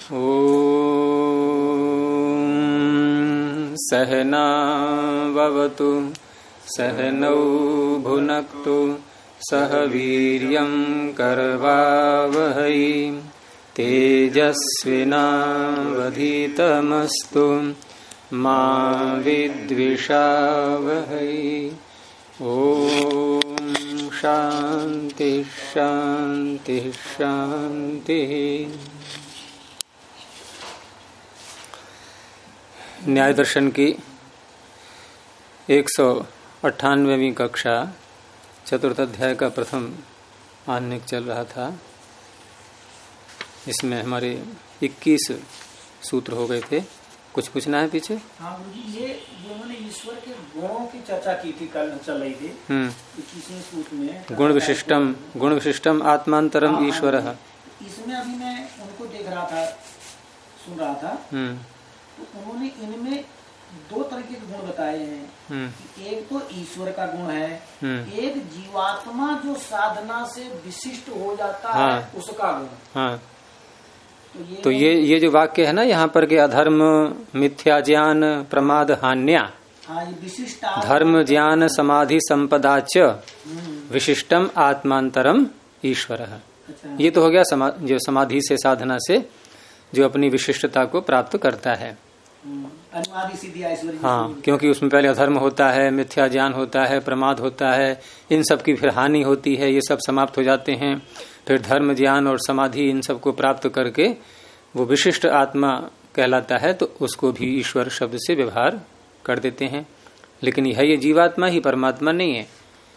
ॐ सहनाववतु सहनौ भुनक्तु सह वीर्यं करवावहै तेजस्विनावधीतमस्तु मा विद्विषावहै। ॐ शान्ति शान्ति शान्तिः। न्याय दर्शन की 198वीं कक्षा चतुर्थ अध्याय का प्रथम आन्निक चल रहा था। इसमें हमारे 21 सूत्र हो गए थे। कुछ पूछना है पीछे? हाँ गुरुजी, ये उन्होंने ईश्वर के गुणों की चर्चा की थी, कल चल रही थी 21वें सूत्र में। गुण विशिष्टम आत्मांतरम ईश्वर। इसमें अभी मैं उनको देख रहा था, सुन रहा था, तो उन्होंने इनमें दो तरीके के गुण बताए हैं। एक तो ईश्वर का गुण है, एक जीवात्मा जो साधना से विशिष्ट हो जाता है उसका गुण। हाँ। तो ये जो वाक्य है ना यहाँ पर के अधर्म मिथ्या ज्ञान प्रमाद हान्या, हाँ, ये विशिष्ट धर्म ज्ञान समाधि संपदा च विशिष्टम आत्मांतरम ईश्वर। अच्छा। ये तो हो गया जो समाधि से साधना से जो अपनी विशिष्टता को प्राप्त करता है। हाँ, क्योंकि उसमें पहले अधर्म होता है, मिथ्या ज्ञान होता है, प्रमाद होता है, इन सब की फिर हानि होती है, ये सब समाप्त हो जाते हैं। फिर धर्म ज्ञान और समाधि इन सब को प्राप्त करके वो विशिष्ट आत्मा कहलाता है, तो उसको भी ईश्वर शब्द से व्यवहार कर देते हैं। लेकिन ये जीवात्मा ही परमात्मा नहीं है।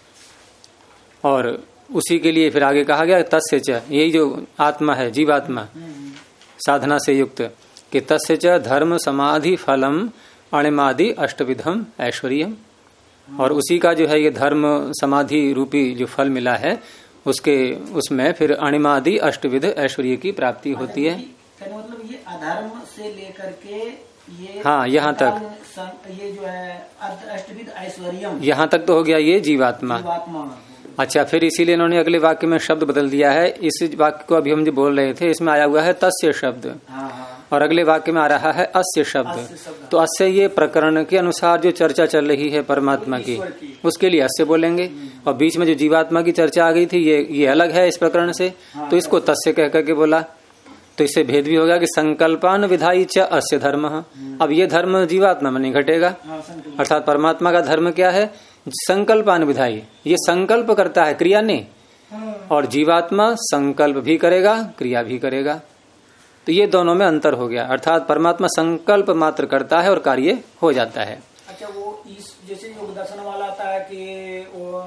और उसी के लिए फिर आगे कहा गया तस्य च, यही जो आत्मा है जीवात्मा साधना से युक्त, कि तस्य च धर्म समाधि फलम अणिमादि अष्टविधम ऐश्वर्यम। और उसी का जो है ये धर्म समाधि रूपी जो फल मिला है उसमें फिर अणिमादि अष्टविध ऐश्वर्य की प्राप्ति होती है। मतलब ये अधर्म से लेकर के ये, हाँ, यहाँ तक ये जो है अष्टविध ऐश्वर्यम, यहाँ तक तो हो गया ये जीवात्मा। अच्छा, फिर इसीलिए इन्होंने अगले वाक्य में शब्द बदल दिया है। इस वाक्य को अभी हम जो बोल रहे थे इसमें आया हुआ है तस्य शब्द, और अगले वाक्य में आ रहा है अस्य शब्द। तो अस्य ये प्रकरण के अनुसार जो चर्चा चल रही है परमात्मा की, उसके लिए अस्य बोलेंगे। और बीच में जो जीवात्मा की चर्चा आ गई थी ये अलग है इस प्रकरण से, तो इसको तस्य कह करके बोला। तो इससे भेद भी होगा कि संकल्पान विधायी च अस्य धर्म। अब ये धर्म जीवात्मा में नहीं घटेगा, अर्थात परमात्मा का धर्म क्या है? संकल्पान विधायी, ये संकल्प करता है, क्रिया नहीं। और जीवात्मा संकल्प भी करेगा, क्रिया भी करेगा। तो ये दोनों में अंतर हो गया, अर्थात परमात्मा संकल्प मात्र करता है और कार्य हो जाता है। अच्छा, वो जैसे योग दर्शन वाला आता है कि वो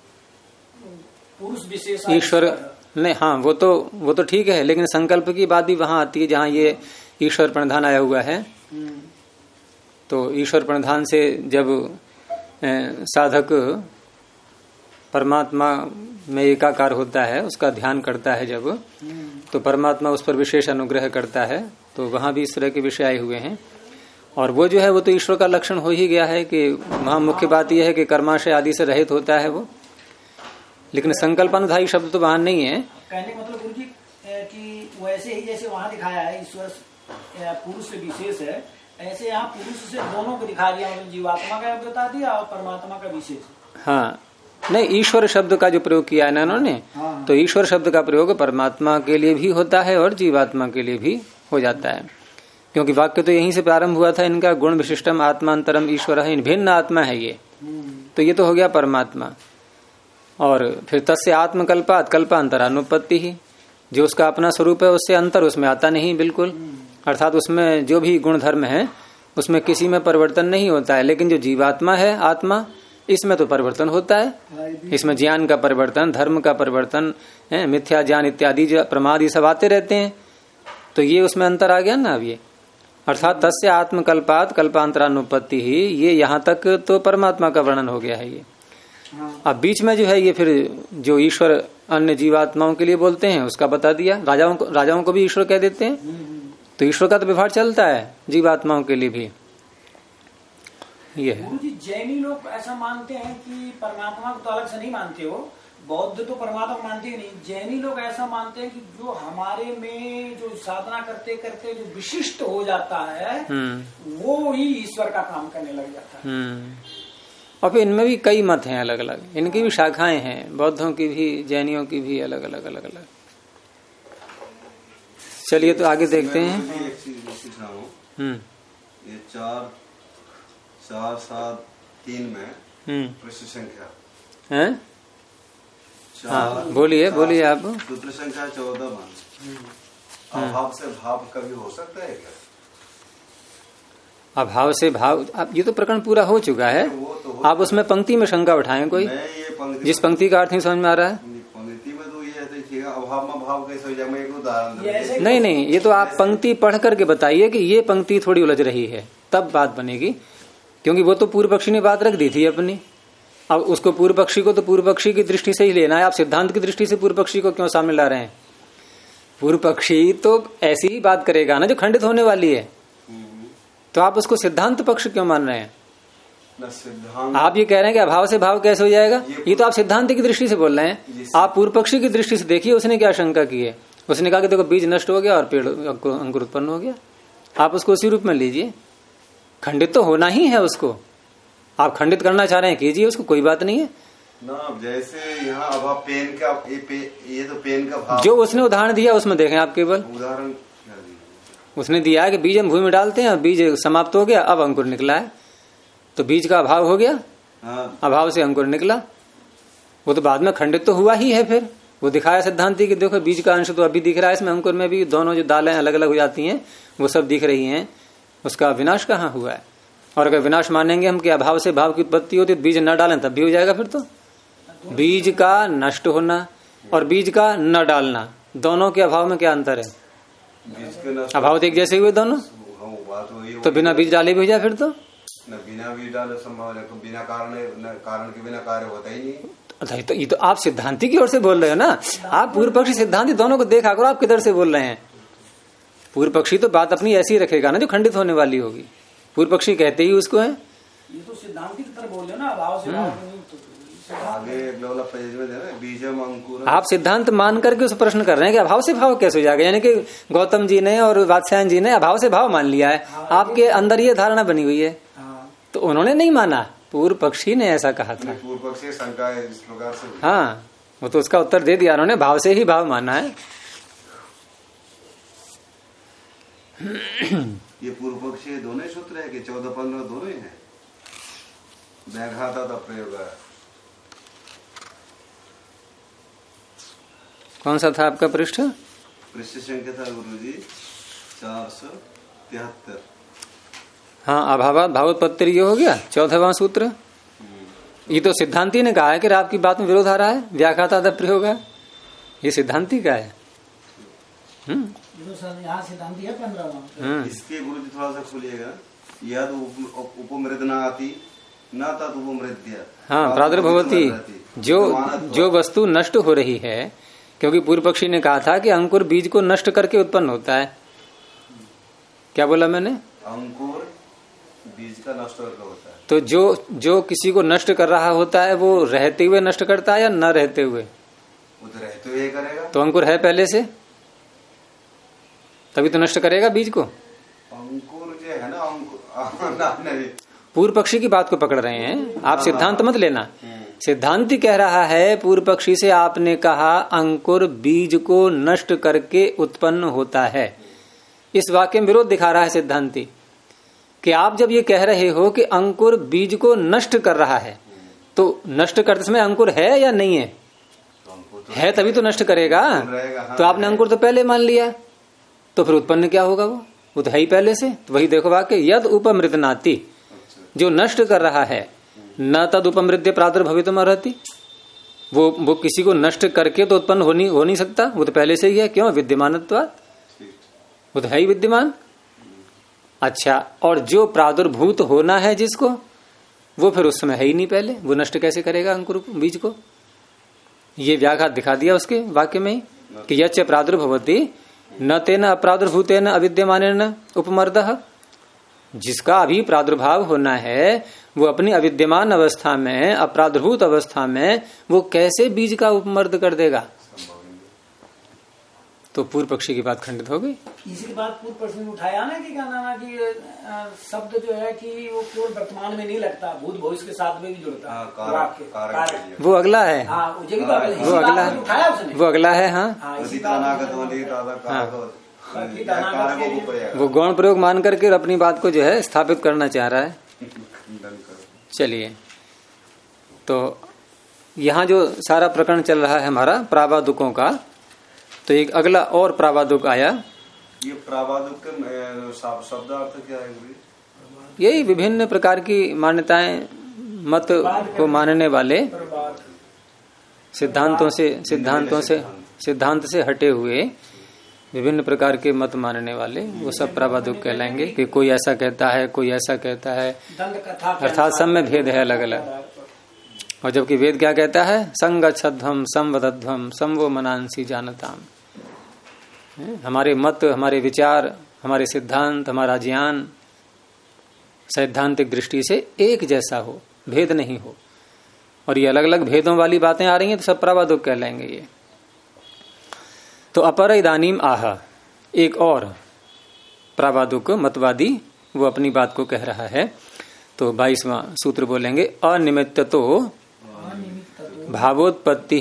पुरुष विशेष ईश्वर नहीं, हाँ वो तो ठीक है, लेकिन संकल्प की बात भी वहां आती है जहाँ ये ईश्वर प्रणधान आया हुआ है। तो ईश्वर प्रणधान से जब साधक परमात्मा में एकाकार होता है, उसका ध्यान करता है जब, तो परमात्मा उस पर विशेष अनुग्रह करता है। तो वहां भी इस तरह के विषय आए हुए हैं। और वो जो है वो तो ईश्वर का लक्षण हो ही गया है कि वहां मुख्य बात यह है कि कर्माशय आदि से रहित होता है वो। लेकिन संकल्पानुधायी शब्द तो वहां नहीं है। कहने मतलब गुरु जी कि वैसे ही जैसे वहां दिखाया है ईश्वर पुरुष से विशेष है, ऐसे यहाँ पुरुष से दोनों को दिखा दिया, जीवात्मा का बता दिया और परमात्मा का विशेष। हाँ, नहीं, ईश्वर शब्द का जो प्रयोग किया है ना इन्होंने, तो ईश्वर शब्द का प्रयोग परमात्मा के लिए भी होता है और जीवात्मा के लिए भी हो जाता है। क्योंकि वाक्य तो यहीं से प्रारंभ हुआ था इनका, गुण विशिष्टम आत्मांतरम ईश्वर है, भिन्न आत्मा है ये। तो ये तो हो गया परमात्मा। और फिर तस्य आत्मकल्पात कल्पांतरानुपत्ति ही, जो उसका अपना स्वरूप है उससे अंतर उसमें आता नहीं बिल्कुल। अर्थात उसमें जो भी गुण धर्म है उसमें किसी में परिवर्तन नहीं होता है। लेकिन जो जीवात्मा है आत्मा, इसमें तो परिवर्तन होता है। इसमें ज्ञान का परिवर्तन, धर्म का परिवर्तन, मिथ्या ज्ञान इत्यादि जो प्रमाद ये सब आते रहते हैं। तो ये उसमें अंतर आ गया ना अब ये, अर्थात तस्य आत्मकल्पात कल्पांतरानुपत्ति ही, ये यहाँ तक तो परमात्मा का वर्णन हो गया है ये। अब बीच में जो है ये फिर जो ईश्वर अन्य जीवात्माओं के लिए बोलते हैं उसका बता दिया। राजाओं को भी ईश्वर कह देते हैं, तो ईश्वर का तो व्यवहार चलता है जीवात्माओं के लिए भी। ये है जैनी लोग ऐसा मानते हैं कि परमात्मा को तो अलग से नहीं मानते हो, बौद्ध तो परमात्मा मानते ही नहीं, जैनी लोग ऐसा मानते हैं कि जो हमारे में जो साधना करते करते जो विशिष्ट हो जाता है वो ही ईश्वर का काम करने लग जाता है। और फिर इनमें भी कई मत हैं अलग अलग, इनकी भी शाखाएं हैं, बौद्धों की भी जैनियों की भी अलग अलग अलग अलग। चलिए तो आगे देखते हैं। एक चीज पूछ रहा हूँ, ये 4-7-3 में प्रश्न संख्या है। हाँ बोलिए बोलिए आप। सूत्र संख्या 14 में अभाव से भाव कभी हो सकता है क्या? अभाव से भाव, अब ये तो प्रकरण पूरा हो चुका है, आप उसमें पंक्ति में शंका उठाएं कोई, जिस पंक्ति का अर्थ नहीं समझ में आ रहा है। पंक्ति में तो ये देखिएगा अभाव में भाव कैसे हो जाए, मैं एक उदाहरण नहीं, ये तो आप पंक्ति पढ़ करके बताइए कि ये पंक्ति थोड़ी उलझ रही है, तब बात बनेगी। क्योंकि वो तो पूर्व पक्षी ने बात रख दी थी अपनी, अब उसको पूर्व पक्षी को तो पूर्व पक्षी की दृष्टि से ही लेना है। आप सिद्धांत की दृष्टि से पूर्व पक्षी को क्यों सामने ला रहे हैं? पूर्व पक्षी तो ऐसी ही बात करेगा ना जो खंडित होने वाली है, तो आप उसको सिद्धांत पक्ष क्यों मान रहे हैं? आप ये कह रहे हैं कि अभाव से भाव कैसे हो जाएगा, ये तो आप सिद्धांत की दृष्टि से बोल रहे हैं। आप पूर्व पक्षी की दृष्टि से देखिए उसने क्या शंका की है। उसने कहा कि देखो बीज नष्ट हो गया और पेड़ अंकुर उत्पन्न हो गया। आप उसको उसी रूप में लीजिए, खंडित तो होना ही है उसको। आप खंडित करना चाह रहे हैं कीजिए, उसको कोई बात नहीं है ना। जैसे यहाँ अभाव पेन का, ये तो पेन का भाव जो उसने उदाहरण दिया उसमें देखें आप। केवल उदाहरण उसने दिया है कि बीज हम भूमि में डालते हैं, बीज समाप्त हो गया, अब अंकुर निकला है, तो बीज का अभाव हो गया। अभाव से अंकुर निकला, वो तो बाद में खंडित तो हुआ ही है। फिर वो दिखाया सिद्धांति कि देखो बीज का अंश तो अभी दिख रहा है, इसमें अंकुर में भी दोनों जो दालें अलग अलग हो जाती हैं वो सब दिख रही हैं, उसका विनाश कहाँ हुआ है। और अगर विनाश मानेंगे हम कि अभाव से भाव की उत्पत्ति होती तो बीज न डालें तब भी हो जाएगा। फिर तो बीज का नष्ट होना और बीज का न डालना, दोनों के अभाव में क्या अंतर है? अभाव तो एक जैसे हुए दोनों, तो बिना बीज डाले भी हो जाए फिर तो बिना बीज डाले संभव है, बिना कारण के बिना कार्य होता ही नहीं। अच्छा, तो ये तो आप सिद्धांति की ओर से बोल रहे हो ना। आप पूर्व पक्षी सिद्धांति दोनों को देखा करो, आप किधर से बोल रहे हैं। पूर्व पक्षी तो बात अपनी ऐसी रखेगा ना जो खंडित होने वाली होगी। पूर्व पक्षी कहते ही उसको है। ये तो सिद्धांति की तरह बोल रहे हो ना, अभाव से भाव नहीं। आप सिद्धांत मान करके उस प्रश्न कर रहे हैं कि अभाव से भाव कैसे हो जाएगा। यानी कि गौतम जी ने और वात्स्यायन जी ने अभाव से भाव मान लिया है। आपके अंदर ये धारणा बनी हुई है, तो उन्होंने नहीं माना, पूर्व पक्षी ने ऐसा कहा था। पूर्व पक्षी शंका है इस प्रकार से। हाँ, वो तो उसका उत्तर दे दिया उन्होंने, भाव से ही भाव माना है। ये पूर्व पक्षी दोनों सूत्र है कि 14-15 दोनों ही है। व्याघाता था प्रयोग कौन सा था आपका पृष्ठ? पृष्ठ संख्या था गुरुजी 473। हाँ, अभावात भावोत्पत्ति ये हो गया 14वां सूत्र। ये तो सिद्धांति ने कहा है कि आपकी बात में विरोध आ रहा है, व्याघाता था प्रयोग है, ये सिद्धांति का है। यहाँ सिद्धांति है 15वां। इसके गुरुजी थोड़ा सा खोलिएगा। यद उपमृदना आती न तद उपमृद्य। हाँ, प्रादुर्भवती, जो वस्तु नष्ट हो रही है, क्योंकि पूर्व पक्षी ने कहा था कि अंकुर बीज को नष्ट करके उत्पन्न होता है। क्या बोला मैंने? अंकुर बीज का नष्ट करके होता है। तो जो किसी को नष्ट कर रहा होता है वो रहते हुए नष्ट करता है या न रहते हुए? वो तो रहते हुए करेगा। तो अंकुर है पहले से, तभी तो नष्ट करेगा बीज को। अंकुर जो है ना, अंकुर पूर्व पक्षी की बात को पकड़ रहे हैं आप, सिद्धांत मत लेना। सिद्धांति कह रहा है पूर्व पक्षी से, आपने कहा अंकुर बीज को नष्ट करके उत्पन्न होता है। इस वाक्य में विरोध दिखा रहा है सिद्धांति कि आप जब ये कह रहे हो कि अंकुर बीज को नष्ट कर रहा है, तो नष्ट करते समय अंकुर है या नहीं है? है तभी तो नष्ट करेगा। तो आपने अंकुर तो पहले मान लिया, तो फिर उत्पन्न क्या होगा? वो तो है ही पहले से। तो वही देखो वाक्य, यद उपमृदनाति, जो नष्ट कर रहा है, न तद उपमृद्य प्रादुर्भवितुम अर्हति। वो किसी को नष्ट करके तो उत्पन्न हो नहीं सकता, वो तो पहले से ही है। क्यों? विद्यमानत्वात्, वो तो है ही विद्यमान। अच्छा, और जो प्रादुर्भूत होना है जिसको, वो फिर उस समय है ही नहीं पहले, वो नष्ट कैसे करेगा अंकुर बीज को? ये व्याघात दिखा दिया उसके वाक्य में ही कि यच्च प्रादुर्भवति न तेन अप्रादुर्भूतेन अविद्यमानेन उपमर्दः। जिसका अभी प्रादुर्भाव होना है वो अपनी अविद्यमान अवस्था में, अपराधभूत अवस्था में वो कैसे बीज का उपमर्द कर देगा? तो पूर्व पक्षी की बात खंडित हो गई। इसी के बाद पूर्व पक्षी ने उठाया ना कि क्या नाम है कि शब्द जो है कि वो केवल वर्तमान में नहीं लगता, भूत भविष्य के साथ में भी जुड़ता है। वो अगला है, वो अगला है। हाँ, वो गौण प्रयोग मान करके अपनी बात को जो है स्थापित करना चाह रहा है। चलिए, तो यहाँ जो सारा प्रकरण चल रहा है हमारा प्रावादुकों का, तो एक अगला और प्रावादुक आया। ये प्रावादुक के शब्द अर्थ क्या है? यही विभिन्न प्रकार की मान्यताएं, मत को मानने वाले, सिद्धांत से हटे हुए विभिन्न प्रकार के मत मानने वाले, वो सब प्रावादुक कहलाएंगे। कि कोई ऐसा कहता है, कोई ऐसा कहता है, अर्थात सब में भेद है अलग अलग। और जबकि वेद क्या कहता है? संगच्छध्वम संवदध्वम संवो मनांसी जानताम। हमारे मत, हमारे विचार, हमारे सिद्धांत, हमारा ज्ञान सैद्धांतिक दृष्टि से एक जैसा हो, भेद नहीं हो। और ये अलग अलग भेदों वाली बातें आ रही हैं तो सब प्रावादुक कहलाएंगे ये। तो अपर इदानीम आह, एक और प्रावादुक मतवादी वो अपनी बात को कह रहा है। तो 22वां सूत्र बोलेंगे, अनिमित्ततो भावोत्पत्ति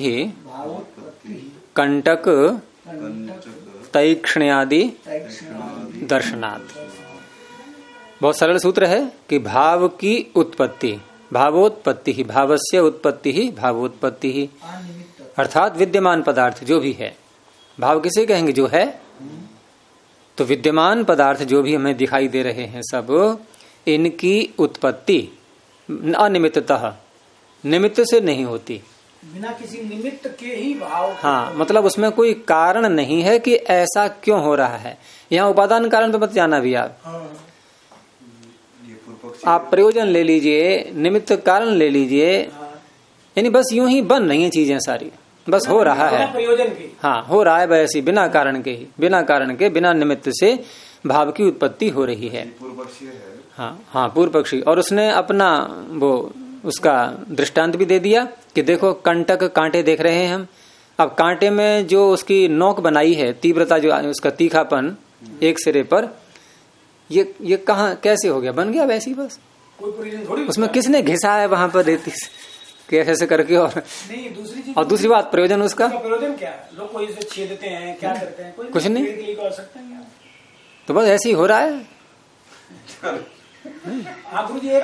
कंटक तैक्ष्ण्यादि दर्शनात्। बहुत सरल सूत्र है कि भाव की उत्पत्ति, भावोत्पत्ति ही, भावस्य उत्पत्ति ही भावोत्पत्ति ही, अर्थात विद्यमान पदार्थ जो भी है, भाव किसे कहेंगे? जो है। तो विद्यमान पदार्थ जो भी हमें दिखाई दे रहे हैं सब, इनकी उत्पत्ति अनिमित्ततः, निमित्त से नहीं होती, बिना किसी निमित्त के ही भाव। हाँ, मतलब उसमें कोई कारण नहीं है कि ऐसा क्यों हो रहा है। यहाँ उपादान कारण पे मत जाना भी आप प्रयोजन ले लीजिए, निमित्त कारण ले लीजिए, यानी बस यूं ही बन रही है चीजें सारी, बस हो रहा है प्रयोजन की। हाँ, हो रहा है वैसे बिना कारण के ही, बिना कारण के, बिना निमित्त से भाव की उत्पत्ति हो रही है। हाँ, पूर्व पक्षी। और उसने अपना वो उसका दृष्टांत भी दे दिया कि देखो कंटक, कांटे देख रहे हैं हम। अब कांटे में जो उसकी नोक बनाई है, तीव्रता जो उसका तीखापन एक सिरे पर, ये कहाँ कैसे हो गया? बन गया वैसे ही बस। कोई प्रयोजन थोड़ी, उसमें किसने घिसा है वहां पर रेती कैसे करके? और नहीं, दूसरी बात प्रयोजन उसका प्रयोजन क्या है? लोग कोई इसे छेदते हैं, क्या करते हैं? कुछ नहीं, कर सकते हैं। तो बस ऐसे ही हो रहा है। हाँ गुरु जी, एक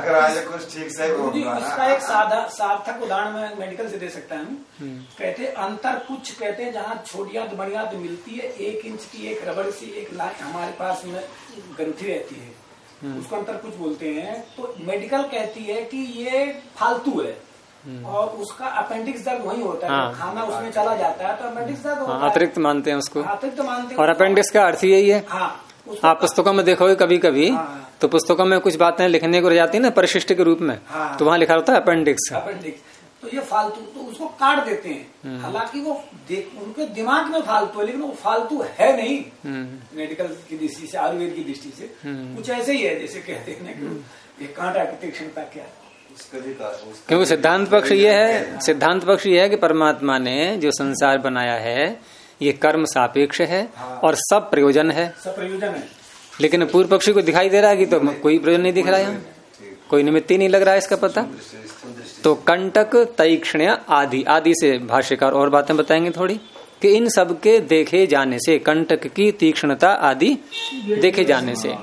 उसका एक सार्थक उदाहरण में मेडिकल से दे सकता है। कहते अंतर कुछ कहते हैं जहाँ छोटियात बड़ियात मिलती है, 1 इंच की एक रबड़ से एक लाख हमारे पास में गरुठी रहती है, उसको अंतर कुछ बोलते हैं। तो मेडिकल कहती है कि ये फालतू है और उसका अपेंडिक्स दर्द वही होता है। हाँ, खाना उसमें चला जाता है तो अपेंडिक्स दर्द होता है। अतिरिक्त मानते हैं उसको, अतिरिक्त मानते हैं। और अपेंडिक्स का अर्थ यही है। हाँ, आप पुस्तकों में देखोगे कभी कभी। हाँ, तो पुस्तकों में कुछ बातें लिखने को रह जाती है ना परिशिष्ट के रूप में। हाँ, तो वहाँ लिखा होता है अपेंडिक्स। तो ये फालतू, तो उसको काट देते हैं। हालांकि वो उनके दिमाग में फालतू है, लेकिन वो फालतू है नहीं। मेडिकल की दृष्टि से, आयुर्वेद की दृष्टि से कुछ ऐसे ही है जैसे कहते हैं कि कांटा की तीक्ष्णता क्या है। क्योंकि सिद्धांत पक्ष ये है कि परमात्मा ने जो संसार बनाया है ये कर्म सापेक्ष है। हाँ, और सब प्रयोजन है, लेकिन पूर्व पक्षी को दिखाई दे रहा है कि तो कोई प्रयोजन नहीं दिख रहा है, कोई निमित्त ही नहीं लग रहा है इसका पता। तो कंटक तैक्ष्ण्य आदि से भाष्यकार और बातें बताएंगे थोड़ी कि इन सब के देखे जाने से, कंटक की तीक्ष्णता आदि देखे जाने से।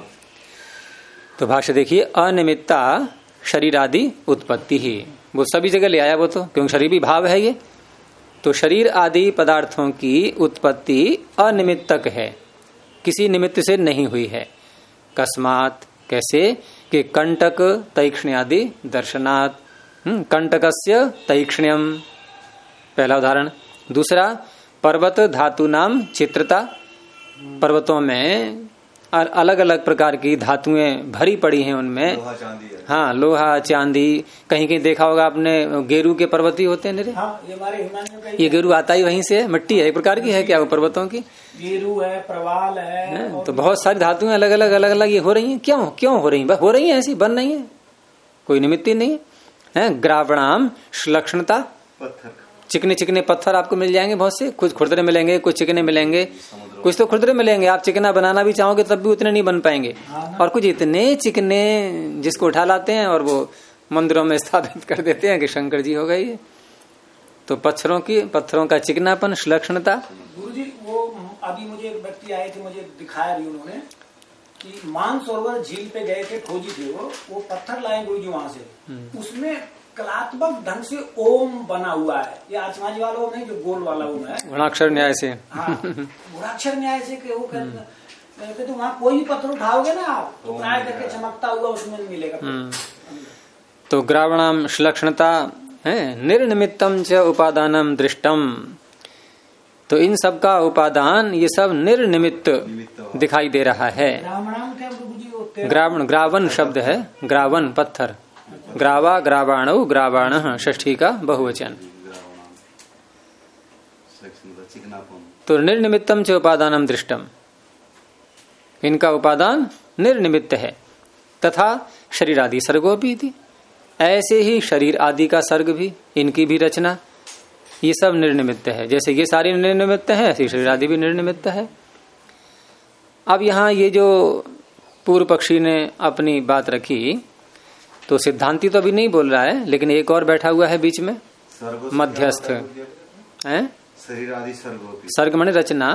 तो भाष्य देखिए, अनिमित्ता शरीर आदि उत्पत्ति ही, वो सभी जगह ले आया वो तो, क्योंकि शरीर भी भाव है ये। तो शरीर आदि पदार्थों की उत्पत्ति अनिमित्तक है, किसी निमित्त से नहीं हुई है। कस्मात, कैसे? कि कंटक तैक्ष्ण्यादि दर्शनात्, कंटकस्य तैक्ष्ण्यम पहला उदाहरण। दूसरा, पर्वत धातु नाम चित्रता, पर्वतों में अलग अलग प्रकार की धातुएं भरी पड़ी हैं उनमें। लोहा चांदी है। हाँ, लोहा चांदी। कहीं कहीं देखा होगा आपने, गेरू के पर्वत ही होते हैं। हाँ, ये गेरू आता ही वहीं से, मिट्टी है एक प्रकार की है क्या वो पर्वतों की? गेरू है, प्रवाल है। तो बहुत सारी धातुएं अलग अलग ये हो रही हैं। क्यों हो रही हैं? हो रही है ऐसी, बन रही है, कोई निमित्त ही नहीं है। ग्रावणाम श्लक्षणता, पत्थर, चिकने चिकने पत्थर आपको मिल जाएंगे बहुत से, कुछ खुरदरे मिलेंगे, कुछ चिकने मिलेंगे, कुछ तो खुरदरे मिलेंगे। आप चिकना बनाना भी चाहोगे तब भी उतने नहीं बन पाएंगे, और कुछ इतने चिकने जिसको उठा लाते हैं और वो मंदिरों में स्थापित कर देते हैं कि शंकर जी हो गई। तो पत्थरों का चिकनापन, श्लक्षणता। गुरुजी वो अभी मुझे एक व्यक्ति आए थे, मुझे दिखाया भी उन्होंने कि मानसरोवर झील पे गए थे, खोजी थे वो पत्थर लाए गुरुजी वहां से, उसमें कलात्मक ढंग से ओम बना हुआ है। ये आचमाजी वाला ओम नहीं, जो गोल वाला ओम है, गुणाक्षर न्याय से। हाँ, गुणाक्षर न्याय से कि वो कहते तो वहाँ कोई भी पत्थर उठाओगे ना आप तो प्राय करके चमकता हुआ उसमें मिलेगा। तो ग्रावणाम श्लक्षणता है, निर्निमित्तम च उपादानम दृष्टम। तो इन सब का उपादान ये सब निर्निमित्त दिखाई दे रहा है। ग्रावन शब्द है, ग्रावन पत्थर, ग्रावा ग्रावाणो ग्रावाण षष्ठी का बहुवचन। तो निर्निमित्तम च उपादानम दृष्टम, इनका उपादान निर्निमित्त है। तथा शरीर आदि सर्गो भी थी, ऐसे ही शरीर आदि का सर्ग भी, इनकी भी रचना, ये सब निर्निमित्त है। जैसे ये सारी निर्निमित्त है, ऐसे शरीर आदि भी निर्निमित्त है। अब यहाँ ये जो पूर्व पक्षी ने अपनी बात रखी, तो सिद्धांती तो अभी नहीं बोल रहा है, लेकिन एक और बैठा हुआ है बीच में, मध्यस्थ है। शरीर आदि सर्ग माने रचना।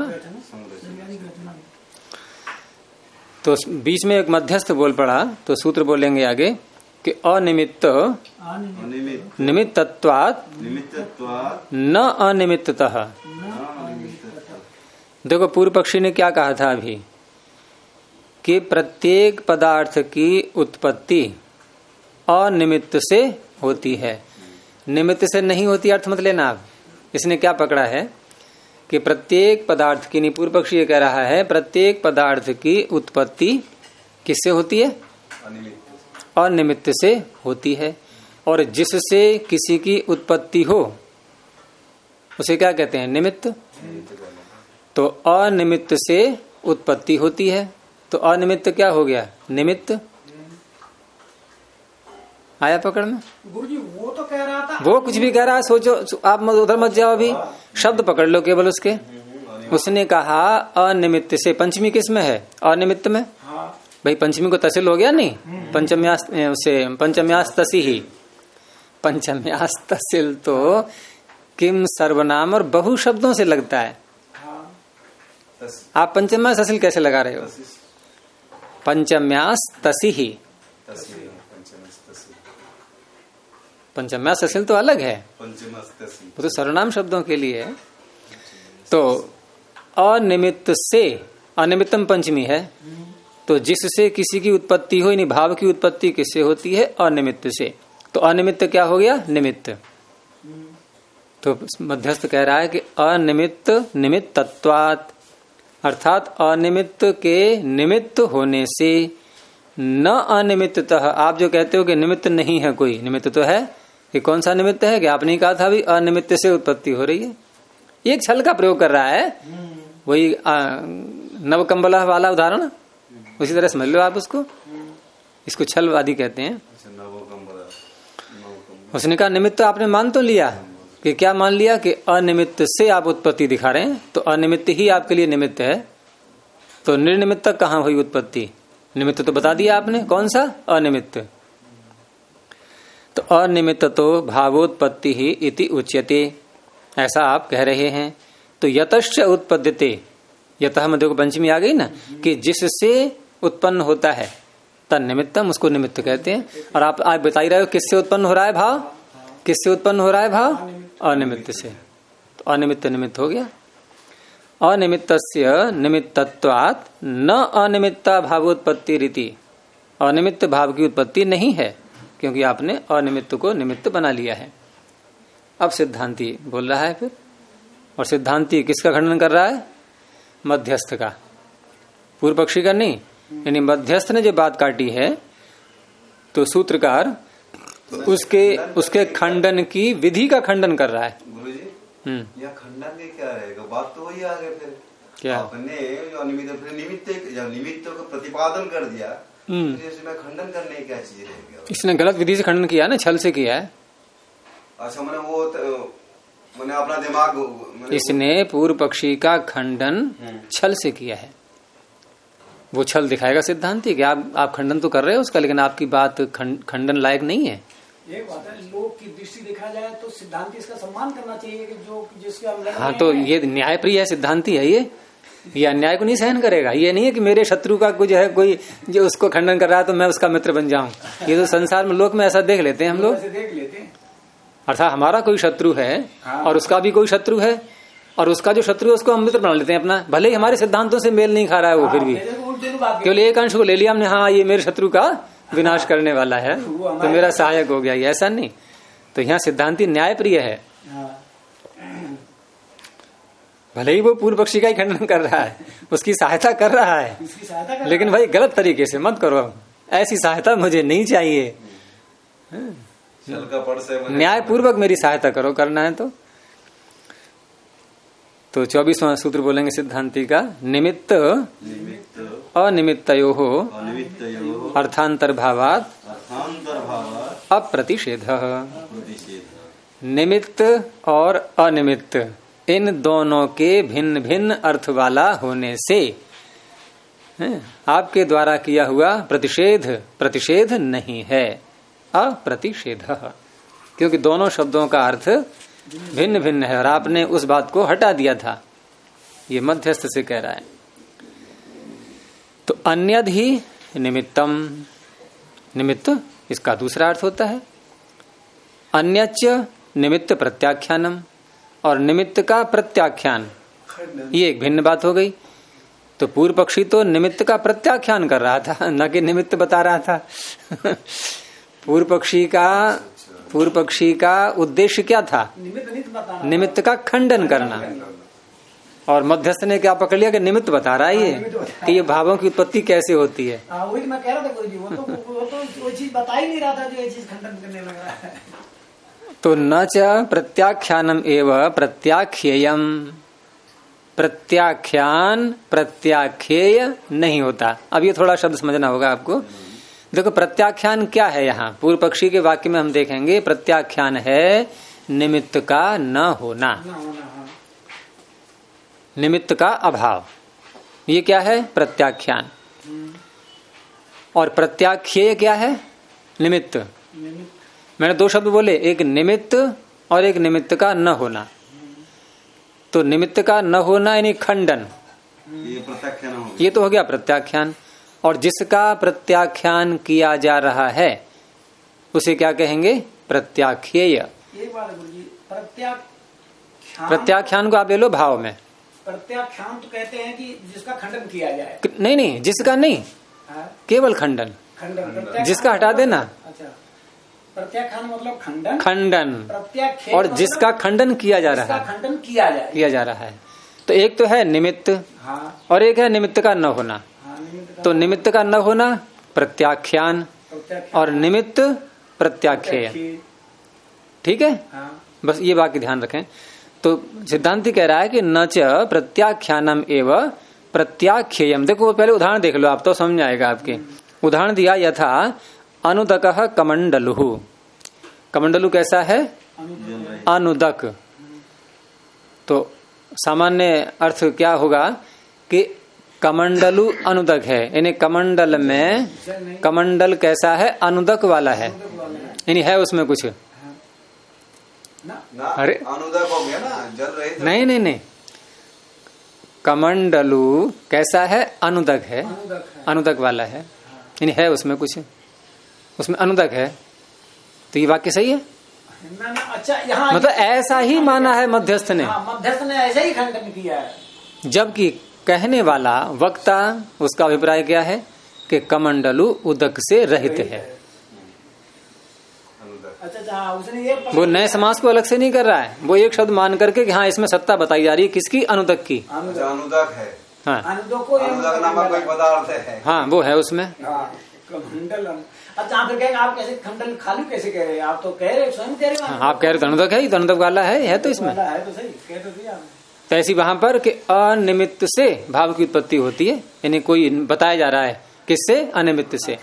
तो बीच में एक मध्यस्थ बोल पड़ा, तो सूत्र बोलेंगे आगे कि अनिमित्त निमित्तत्वात् न अनिमित्ततः। देखो पूर्व पक्षी ने क्या कहा था अभी, कि प्रत्येक पदार्थ की उत्पत्ति अनिमित्त से होती है, निमित्त से नहीं होती। अर्थ मत लेना आप, इसने क्या पकड़ा है कि प्रत्येक पदार्थ की, पूर्व पक्षी ये कह रहा है, प्रत्येक पदार्थ की उत्पत्ति किससे होती है? अनिमित्त से होती है। और जिससे किसी की उत्पत्ति हो उसे क्या कहते हैं? निमित्त। तो अनिमित्त से उत्पत्ति होती है, तो अनिमित्त क्या हो गया? निमित्त। आया पकड़ में? गुरुजी वो तो कह रहा था, वो कुछ भी कह रहा है, सोचो आप उधर मत जाओ, अभी शब्द पकड़ लो केवल उसके। उसने कहा अनिमित्त से, पंचमी किस में है? अनिमित्त में। भाई पंचमी को तसिल हो गया नहीं, पंचम्यास से पंचम्यास तसी ही, पंचम्यास तसिल तो किम सर्वनाम और बहु शब्दों से लगता है। आप पंचम्यास तसिल कैसे लगा रहे हो? पंचम्यास तसी ही, पंचम्यास तसिल तो अलग है, वो तो सर्वनाम शब्दों के लिए है। तो अनिमित्त से, अनिमित्तम पंचमी है, तो जिससे किसी की उत्पत्ति हो, यानी भाव की उत्पत्ति किससे होती है? अनिमित्त से। तो अनिमित्त क्या हो गया? निमित्त। तो मध्यस्थ कह रहा है कि अनिमित्त निमित्तत्वात्, अर्थात अनिमित्त के निमित्त होने से, न अनिमित्ततः। आप जो कहते हो कि निमित्त नहीं है कोई, निमित्त तो है। ये कौन सा निमित्त है? कि आपने कहा था भी अनिमित्त से उत्पत्ति हो रही है। एक छल का प्रयोग कर रहा है, वही नवकंबला वाला उदाहरण, उसी तरह समझ लो आप उसको। इसको छलवादी कहते हैं। उसने कहा निमित्त आपने मान तो लिया, कि क्या मान लिया? कि अनिमित्त से आप उत्पत्ति दिखा रहे हैं, तो अनिमित्त ही आपके लिए निमित्त है। तो निर्निमित्त कहाँ हुई उत्पत्ति? निमित्त तो बता दिया आपने, कौन सा? अनिमित्त। तो अनिमित्त तो भावोत्पत्ति ही इति उच्यते, ऐसा आप कह रहे हैं। तो यतश्च उत्पद्यते, यतः में देखो पंचमी आ गई ना, कि जिससे उत्पन्न होता है, तन्निमित्तम, उसको निमित्त कहते हैं। और आप बता ही रहे हो किससे उत्पन्न हो रहा है भाव? किससे उत्पन्न हो रहा है भाव? अनिमित्त से। तो अनिमित्त निमित्त हो गया। अनिमित्तस्य निमित्तत्वात् न अनिमित्ता भावोत्पत्ति रीति, अनिमित्त भाव की उत्पत्ति नहीं है, क्योंकि आपने अनिमित्त को निमित्त बना लिया है। अब सिद्धांती बोल रहा है फिर, और सिद्धांती किसका खंडन कर रहा है? मध्यस्थ का, पूर्व पक्षी का नहीं। यानी मध्यस्थ ने जो बात काटी है, तो सूत्रकार उसके खंडन की विधि का खंडन कर रहा है। गुरुजी यह खंडन के क्या रहेगा? बात तो वही आ गया फिर। क्या? आपने जो निमित्त को प्रतिपादन कर दिया, इसमें खंडन करने की क्या चीज रहेगी? इसने गलत विधि से खंडन किया ना, छल से किया है। अच्छा, मैंने अपना दिमाग इसने पूर्व पक्षी का खंडन छल से किया है। वो छल दिखाएगा सिद्धांति कि आप खंडन तो कर रहे हो उसका, लेकिन आपकी बात खंडन लायक नहीं है। एक बात है, लोग की दृष्टि देखा जाए तो सिद्धांति इसका सम्मान करना चाहिए कि जो जिसके हम लड़। हाँ, तो ये न्याय प्रिय है सिद्धांति है, ये अन्याय को नहीं सहन करेगा। ये नहीं है कि मेरे शत्रु का कुछ है, कोई जो उसको खंडन कर रहा है तो मैं उसका मित्र बन जाऊं। ये तो संसार में लोक में ऐसा देख लेते हैं हम लोग, देख लेते हैं। अर्थात हमारा कोई शत्रु है और उसका भी कोई शत्रु है, और उसका जो शत्रु है उसको हम मित्र बना लेते हैं अपना, भले ही हमारे सिद्धांतों से मेल नहीं खा रहा है वो, फिर भी केवल एक अंश को ले लिया हमने, हाँ ये मेरे शत्रु का विनाश करने वाला है तो मेरा सहायक हो गया, ये ऐसा नहीं। तो यहाँ सिद्धांति न्याय प्रिय है, भले ही वो पूर्व पक्षी का ही खंडन कर रहा है, उसकी सहायता कर रहा है, लेकिन भाई गलत तरीके से मत करो, ऐसी सहायता मुझे नहीं चाहिए, न्याय पूर्वक मेरी सहायता करो, करना है तो 24वां सूत्र बोलेंगे सिद्धांति का, निमित्त अनिमित्तयोः अर्थांतर्भावात् अप्रतिषेध। निमित्त और अनिमित्त इन दोनों के भिन्न भिन्न अर्थ वाला होने से आपके द्वारा किया हुआ प्रतिषेध नहीं है, अप्रतिषेध, क्योंकि दोनों शब्दों का अर्थ भिन्न भिन्न है और आपने उस बात को हटा दिया था। ये मध्यस्थ से कह रहा है। तो अन्यद ही निमित्तम, निमित्त इसका दूसरा अर्थ होता है। अन्यच्च निमित्त प्रत्याख्यानम, और निमित्त का प्रत्याख्यान, ये एक भिन्न बात हो गई। तो पूर्व पक्षी तो निमित्त का प्रत्याख्यान कर रहा था, न कि निमित्त बता रहा था। पूर्व पक्षी का उद्देश्य क्या था? निमित्त का खंडन करना। और मध्यस्थ ने क्या पकड़ लिया कि निमित्त बता रहा है ये, कि ये भावों की उत्पत्ति कैसे होती है। वही मैं कह रहा था, वो चीज बता ही नहीं रहा था जो ये चीज खंडन करने लगा है। तो न च प्रत्याख्यानम एवं प्रत्याख्येयम, प्रत्याख्यान प्रत्याख्येय नहीं होता। अब ये थोड़ा शब्द समझना होगा आपको। देखो प्रत्याख्यान क्या है, यहाँ पूर्व पक्षी के वाक्य में हम देखेंगे प्रत्याख्यान है निमित्त का न होना, निमित्त का अभाव, ये क्या है प्रत्याख्यान। और प्रत्याख्येय क्या है? निमित्त। मैंने दो शब्द बोले, एक निमित्त और एक निमित्त का न होना। तो निमित्त का न होना यानी खंडन, ये तो हो गया प्रत्याख्यान। और जिसका प्रत्याख्यान किया जा रहा है उसे क्या कहेंगे? प्रत्याख्येय। प्रत्याख्यान को आप ले लो भाव में। प्रत्याख्यान तो कहते हैं कि जिसका खंडन किया जाए। नहीं, जिसका नहीं, केवल खंडन। जिसका हटा देना। अच्छा, प्रत्याख्यान मतलब खंडन। खंडन और जिसका खंडन किया जा रहा है, खंडन किया जा रहा है। तो एक तो है निमित्त, और एक है निमित्त का न होना। तो निमित्त का न होना प्रत्याख्यान, और निमित्त प्रत्याख्येय। ठीक है, बस ये बात ध्यान रखें। तो सिद्धांति कह रहा है कि न च प्रत्याख्यानम एवं प्रत्याख्येयम। देखो पहले उदाहरण देख लो, आप तो समझ आएगा आपके। उदाहरण दिया यथा अनुदकः कमंडलुः। कमंडलु कैसा है? अनुदक। तो सामान्य अर्थ क्या होगा कि कमंडलु अनुदक है, यानी कमंडल में, कमंडल कैसा है? अनुदक वाला है, यानी है उसमें कुछ। अरे अनुदक हो गया ना, जल रहित। नहीं, कमंडलु कैसा है? अनुदक है, अनुदक वाला है, यानी है उसमें कुछ, उसमें अनुदक है। तो ये वाक्य सही है? अच्छा, यहाँ मतलब ऐसा ही माना है मध्यस्थ ने। मध्यस्थ ने ऐसा ही खंडन किया है। जबकि कहने वाला वक्ता, उसका अभिप्राय क्या है कि कमंडलु उदक से रहित है। अच्छा, उसने ये वो नए समास को अलग से नहीं कर रहा है, वो एक शब्द मान करके कि हाँ इसमें सत्ता बताई जा रही है किसकी? अनुदक की। अनुदक है, हाँ, अनुदक नामक कोई पदार्थ है। हाँ, वो है उसमें। कमंडल। अच्छा, आप कहेंगे आप कैसे खंडन खाली कैसे कह रहे हैं? आप तो कह रहे, स्वयं कह रहे हैं। आप कह रहे अनुदक है, अनुदक वाला है तो इसमें है तो सही, कह तो दिया। तो ऐसी वहां पर कि अनिमित्त से भाव की उत्पत्ति होती है, यानी कोई बताया जा रहा है किससे? अनिमित्त से।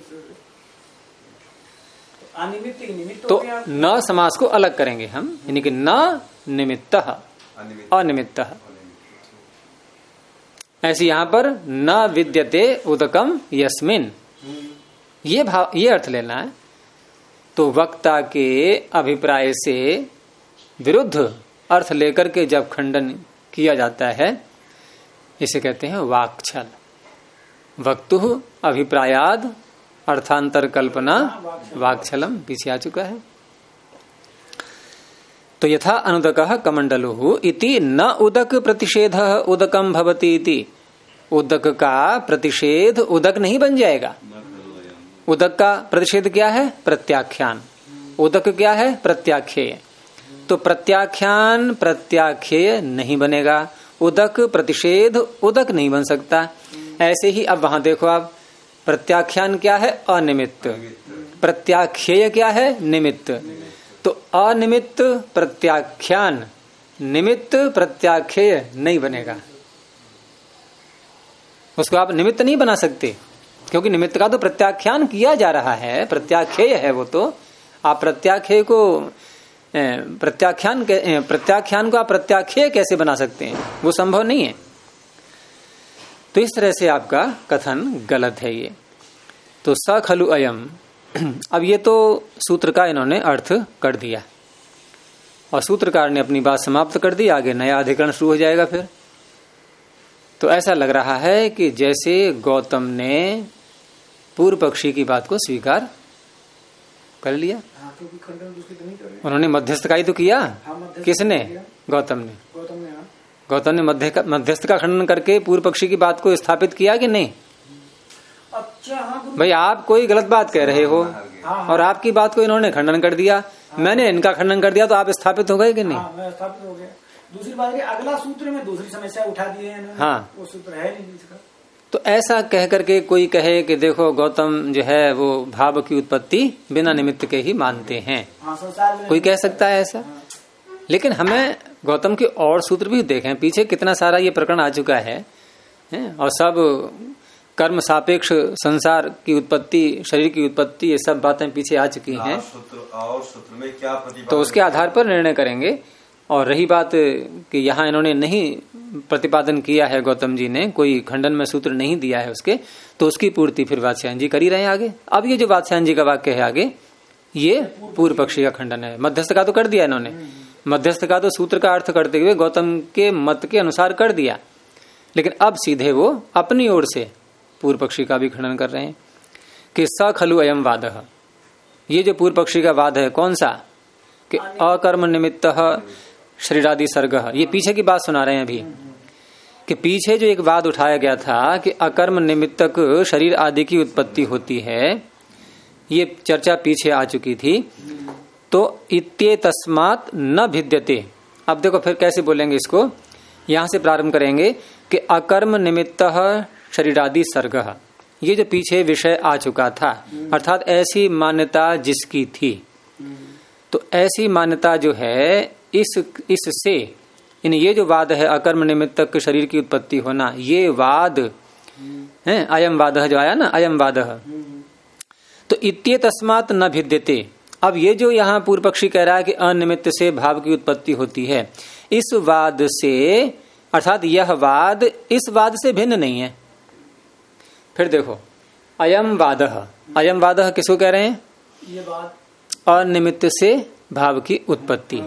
तो न समास को अलग करेंगे हम, यानी कि न निमित्तः, अनिमित्तः। ऐसे यहां पर न विद्यते उदकम यस्मिन, ये भाव, ये अर्थ लेना है। तो वक्ता के अभिप्राय से विरुद्ध अर्थ लेकर के जब खंडन किया जाता है, इसे कहते हैं वाक्छल। वक्तु अभिप्रायाद अर्थांतर कल्पना वाक्छलम, पीछे आ चुका है। तो यथा अनुदकः कमंडलुः इति न उदक प्रतिषेधः उदकम भवति इति, उदक का प्रतिषेध उदक नहीं बन जाएगा। उदक का प्रतिषेध क्या है? प्रत्याख्यान। उदक क्या है? प्रत्याख्येय। तो प्रत्याख्यान प्रत्याख्येय नहीं बनेगा, उदक प्रतिषेध उदक नहीं बन सकता। ऐसे ही अब वहां देखो आप, प्रत्याख्यान क्या है? अनिमित्त। प्रत्याख्येय क्या है? निमित्त। तो अनिमित्त प्रत्याख्यान निमित्त प्रत्याख्येय नहीं बनेगा, उसको आप निमित्त नहीं बना सकते, क्योंकि निमित्त का तो प्रत्याख्यान किया जा रहा है, प्रत्याख्येय है वो। तो आप प्रत्याख्येय को प्रत्याख्यान को आप प्रत्याख्येय कैसे बना सकते हैं? वो संभव नहीं है। तो इस तरह से आपका कथन गलत है ये। तो स खलु अयम, अब ये तो सूत्र का इन्होंने अर्थ कर दिया और सूत्रकार ने अपनी बात समाप्त कर दी, आगे नया अधिकरण शुरू हो जाएगा फिर। तो ऐसा लग रहा है कि जैसे गौतम ने पूर्व पक्षी की बात को स्वीकार कर लिया। उन्होंने मध्यस्थ का ही तो किया। किसने? गौतम ने। गौतम ने मध्यस्थ का खंडन करके पूर्व पक्षी की बात को स्थापित किया कि नहीं? भाई आप कोई गलत बात कह रहे हो और आपकी बात को इन्होंने खंडन कर दिया, मैंने इनका खंडन कर दिया, तो आप स्थापित हो गए कि नहीं? मैं स्थापित हो गया। दूसरी बात है, अगला सूत्र में दूसरी समस्या उठा दी है इन्होंने। हाँ, वो सूत्र है नहीं इसका। तो ऐसा कह करके कोई कहे कि देखो गौतम जो है वो भाव की उत्पत्ति बिना निमित्त के ही मानते हैं, संसार में कोई कह सकता है ऐसा। लेकिन हमें गौतम के और सूत्र भी देखें, पीछे कितना सारा ये प्रकरण आ चुका है और सब कर्म सापेक्ष संसार की उत्पत्ति, शरीर की उत्पत्ति, ये सब बातें पीछे आ चुकी हैं। सूत्र में क्या प्रतिपादन, तो उसके आधार पर निर्णय करेंगे। और रही बात कि यहाँ इन्होंने नहीं प्रतिपादन किया है, गौतम जी ने कोई खंडन में सूत्र नहीं दिया है उसके, तो उसकी पूर्ति फिर वात्स्यायन जी कर ही रहे हैं आगे। अब ये जो वात्स्यायन जी का वाक्य है आगे, ये पूर्व पक्षी का खंडन है। मध्यस्थ का तो कर दिया इन्होंने, मध्यस्थ का तो सूत्र का अर्थ करते हुए गौतम के मत के अनुसार कर दिया, लेकिन अब सीधे वो अपनी ओर से पूर्व पक्षी का भी खंडन कर रहे हैं कि स खलु अयम वादः। ये जो पूर्व पक्षी का वाद है कौन सा? कि अकर्म निमित्तः शरीरादि सर्गः। ये पीछे की बात सुना रहे हैं अभी, कि पीछे जो एक वाद उठाया गया था कि अकर्म निमित्तक शरीर आदि की उत्पत्ति होती है, ये चर्चा पीछे आ चुकी थी। तो इत्ये तस्मात् न भिद्यते। अब देखो फिर कैसे बोलेंगे इसको, यहां से प्रारंभ करेंगे कि अकर्म निमित्तः शरीरादि सर्गः। ये जो पीछे विषय आ चुका था, अर्थात ऐसी मान्यता जिसकी थी, तो ऐसी मान्यता जो है इससे ये जो वाद है अकर्म निमित्तक शरीर की उत्पत्ति होना, ये वाद है अयम वादः जो आया ना, अयम वादः। तो इत्ये तस्मात् न भिद्यते। अब ये जो यहाँ पूर्व पक्षी कह रहा है कि अनिमित्त से भाव की उत्पत्ति होती है, इस वाद से, अर्थात यह वाद इस वाद से भिन्न नहीं है। फिर देखो अयम वादः, अयम वादः किसको कह रहे हैं? ये वाद अनिमित्त से भाव की उत्पत्ति।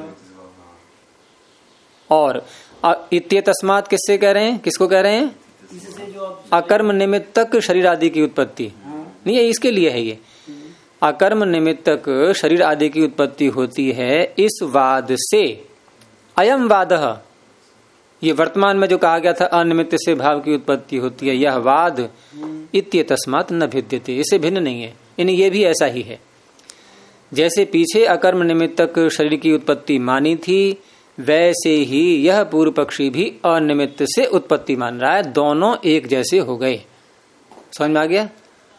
और इत्ये तस्मात् किससे कह रहे हैं, किसको कह रहे हैं? अकर्म निमित्तक शरीर आदि की उत्पत्ति। नहीं, ये इसके लिए है, ये अकर्म निमित्तक शरीर आदि की उत्पत्ति होती है इस वाद से। अयम वादः, ये वर्तमान में जो कहा गया था अनिमित्त से भाव की उत्पत्ति होती है, यह वाद इत्ये तस्मात् न भिद्यते, इससे भिन्न नहीं है। यानी ये भी ऐसा ही है, जैसे पीछे अकर्म निमित्तक शरीर की उत्पत्ति मानी थी, वैसे ही यह पूर्व पक्षी भी अनिमित्त से उत्पत्ति मान रहा है। दोनों एक जैसे हो गए। समझ में आ गया?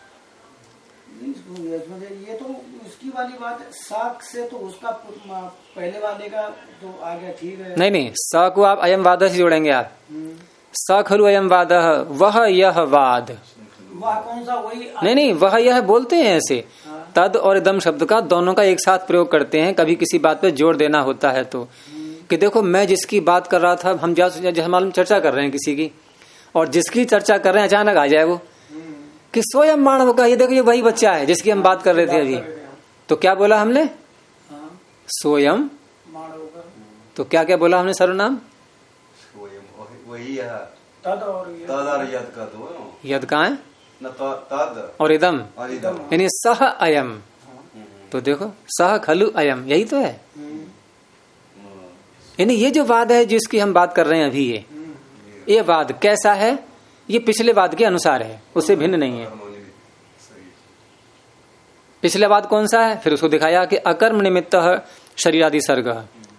ये तो उसकी वाली बात, साक से तो उसका पहले वाले का तो आ गया, ठीक है। नहीं, स को आप अयम वादः से जोड़ेंगे आप। स खलु अयम वादः, वह यह वाद, वह कौन सा? वही नहीं, वह यह बोलते हैं ऐसे। तद और इदम शब्द का दोनों का एक साथ प्रयोग करते हैं। कभी किसी बात पे जोर देना होता है तो कि देखो मैं जिसकी बात कर रहा था, हम जैसे मालूम चर्चा कर रहे हैं किसी की, और जिसकी चर्चा कर रहे हैं अचानक आ जाए वो कि स्वयं मानव का, ये देखो ये वही बच्चा है जिसकी हम बात कर रहे थे अभी। तो क्या बोला हमने? स्वयं। तो क्या क्या बोला हमने सर्वनाम? वही है। तद और यद का दो। यद कहाँ है? तद और इदम, यानी सह अयम। तो देखो सह खलु अयम, यही तो है। यानी ये जो वाद है जिसकी हम बात कर रहे हैं अभी, ये वाद कैसा है? ये पिछले वाद के अनुसार है, उससे भिन्न नहीं है। पिछले वाद कौन सा है? फिर उसको दिखाया कि अकर्म निमित्त शरीरादि सर्ग,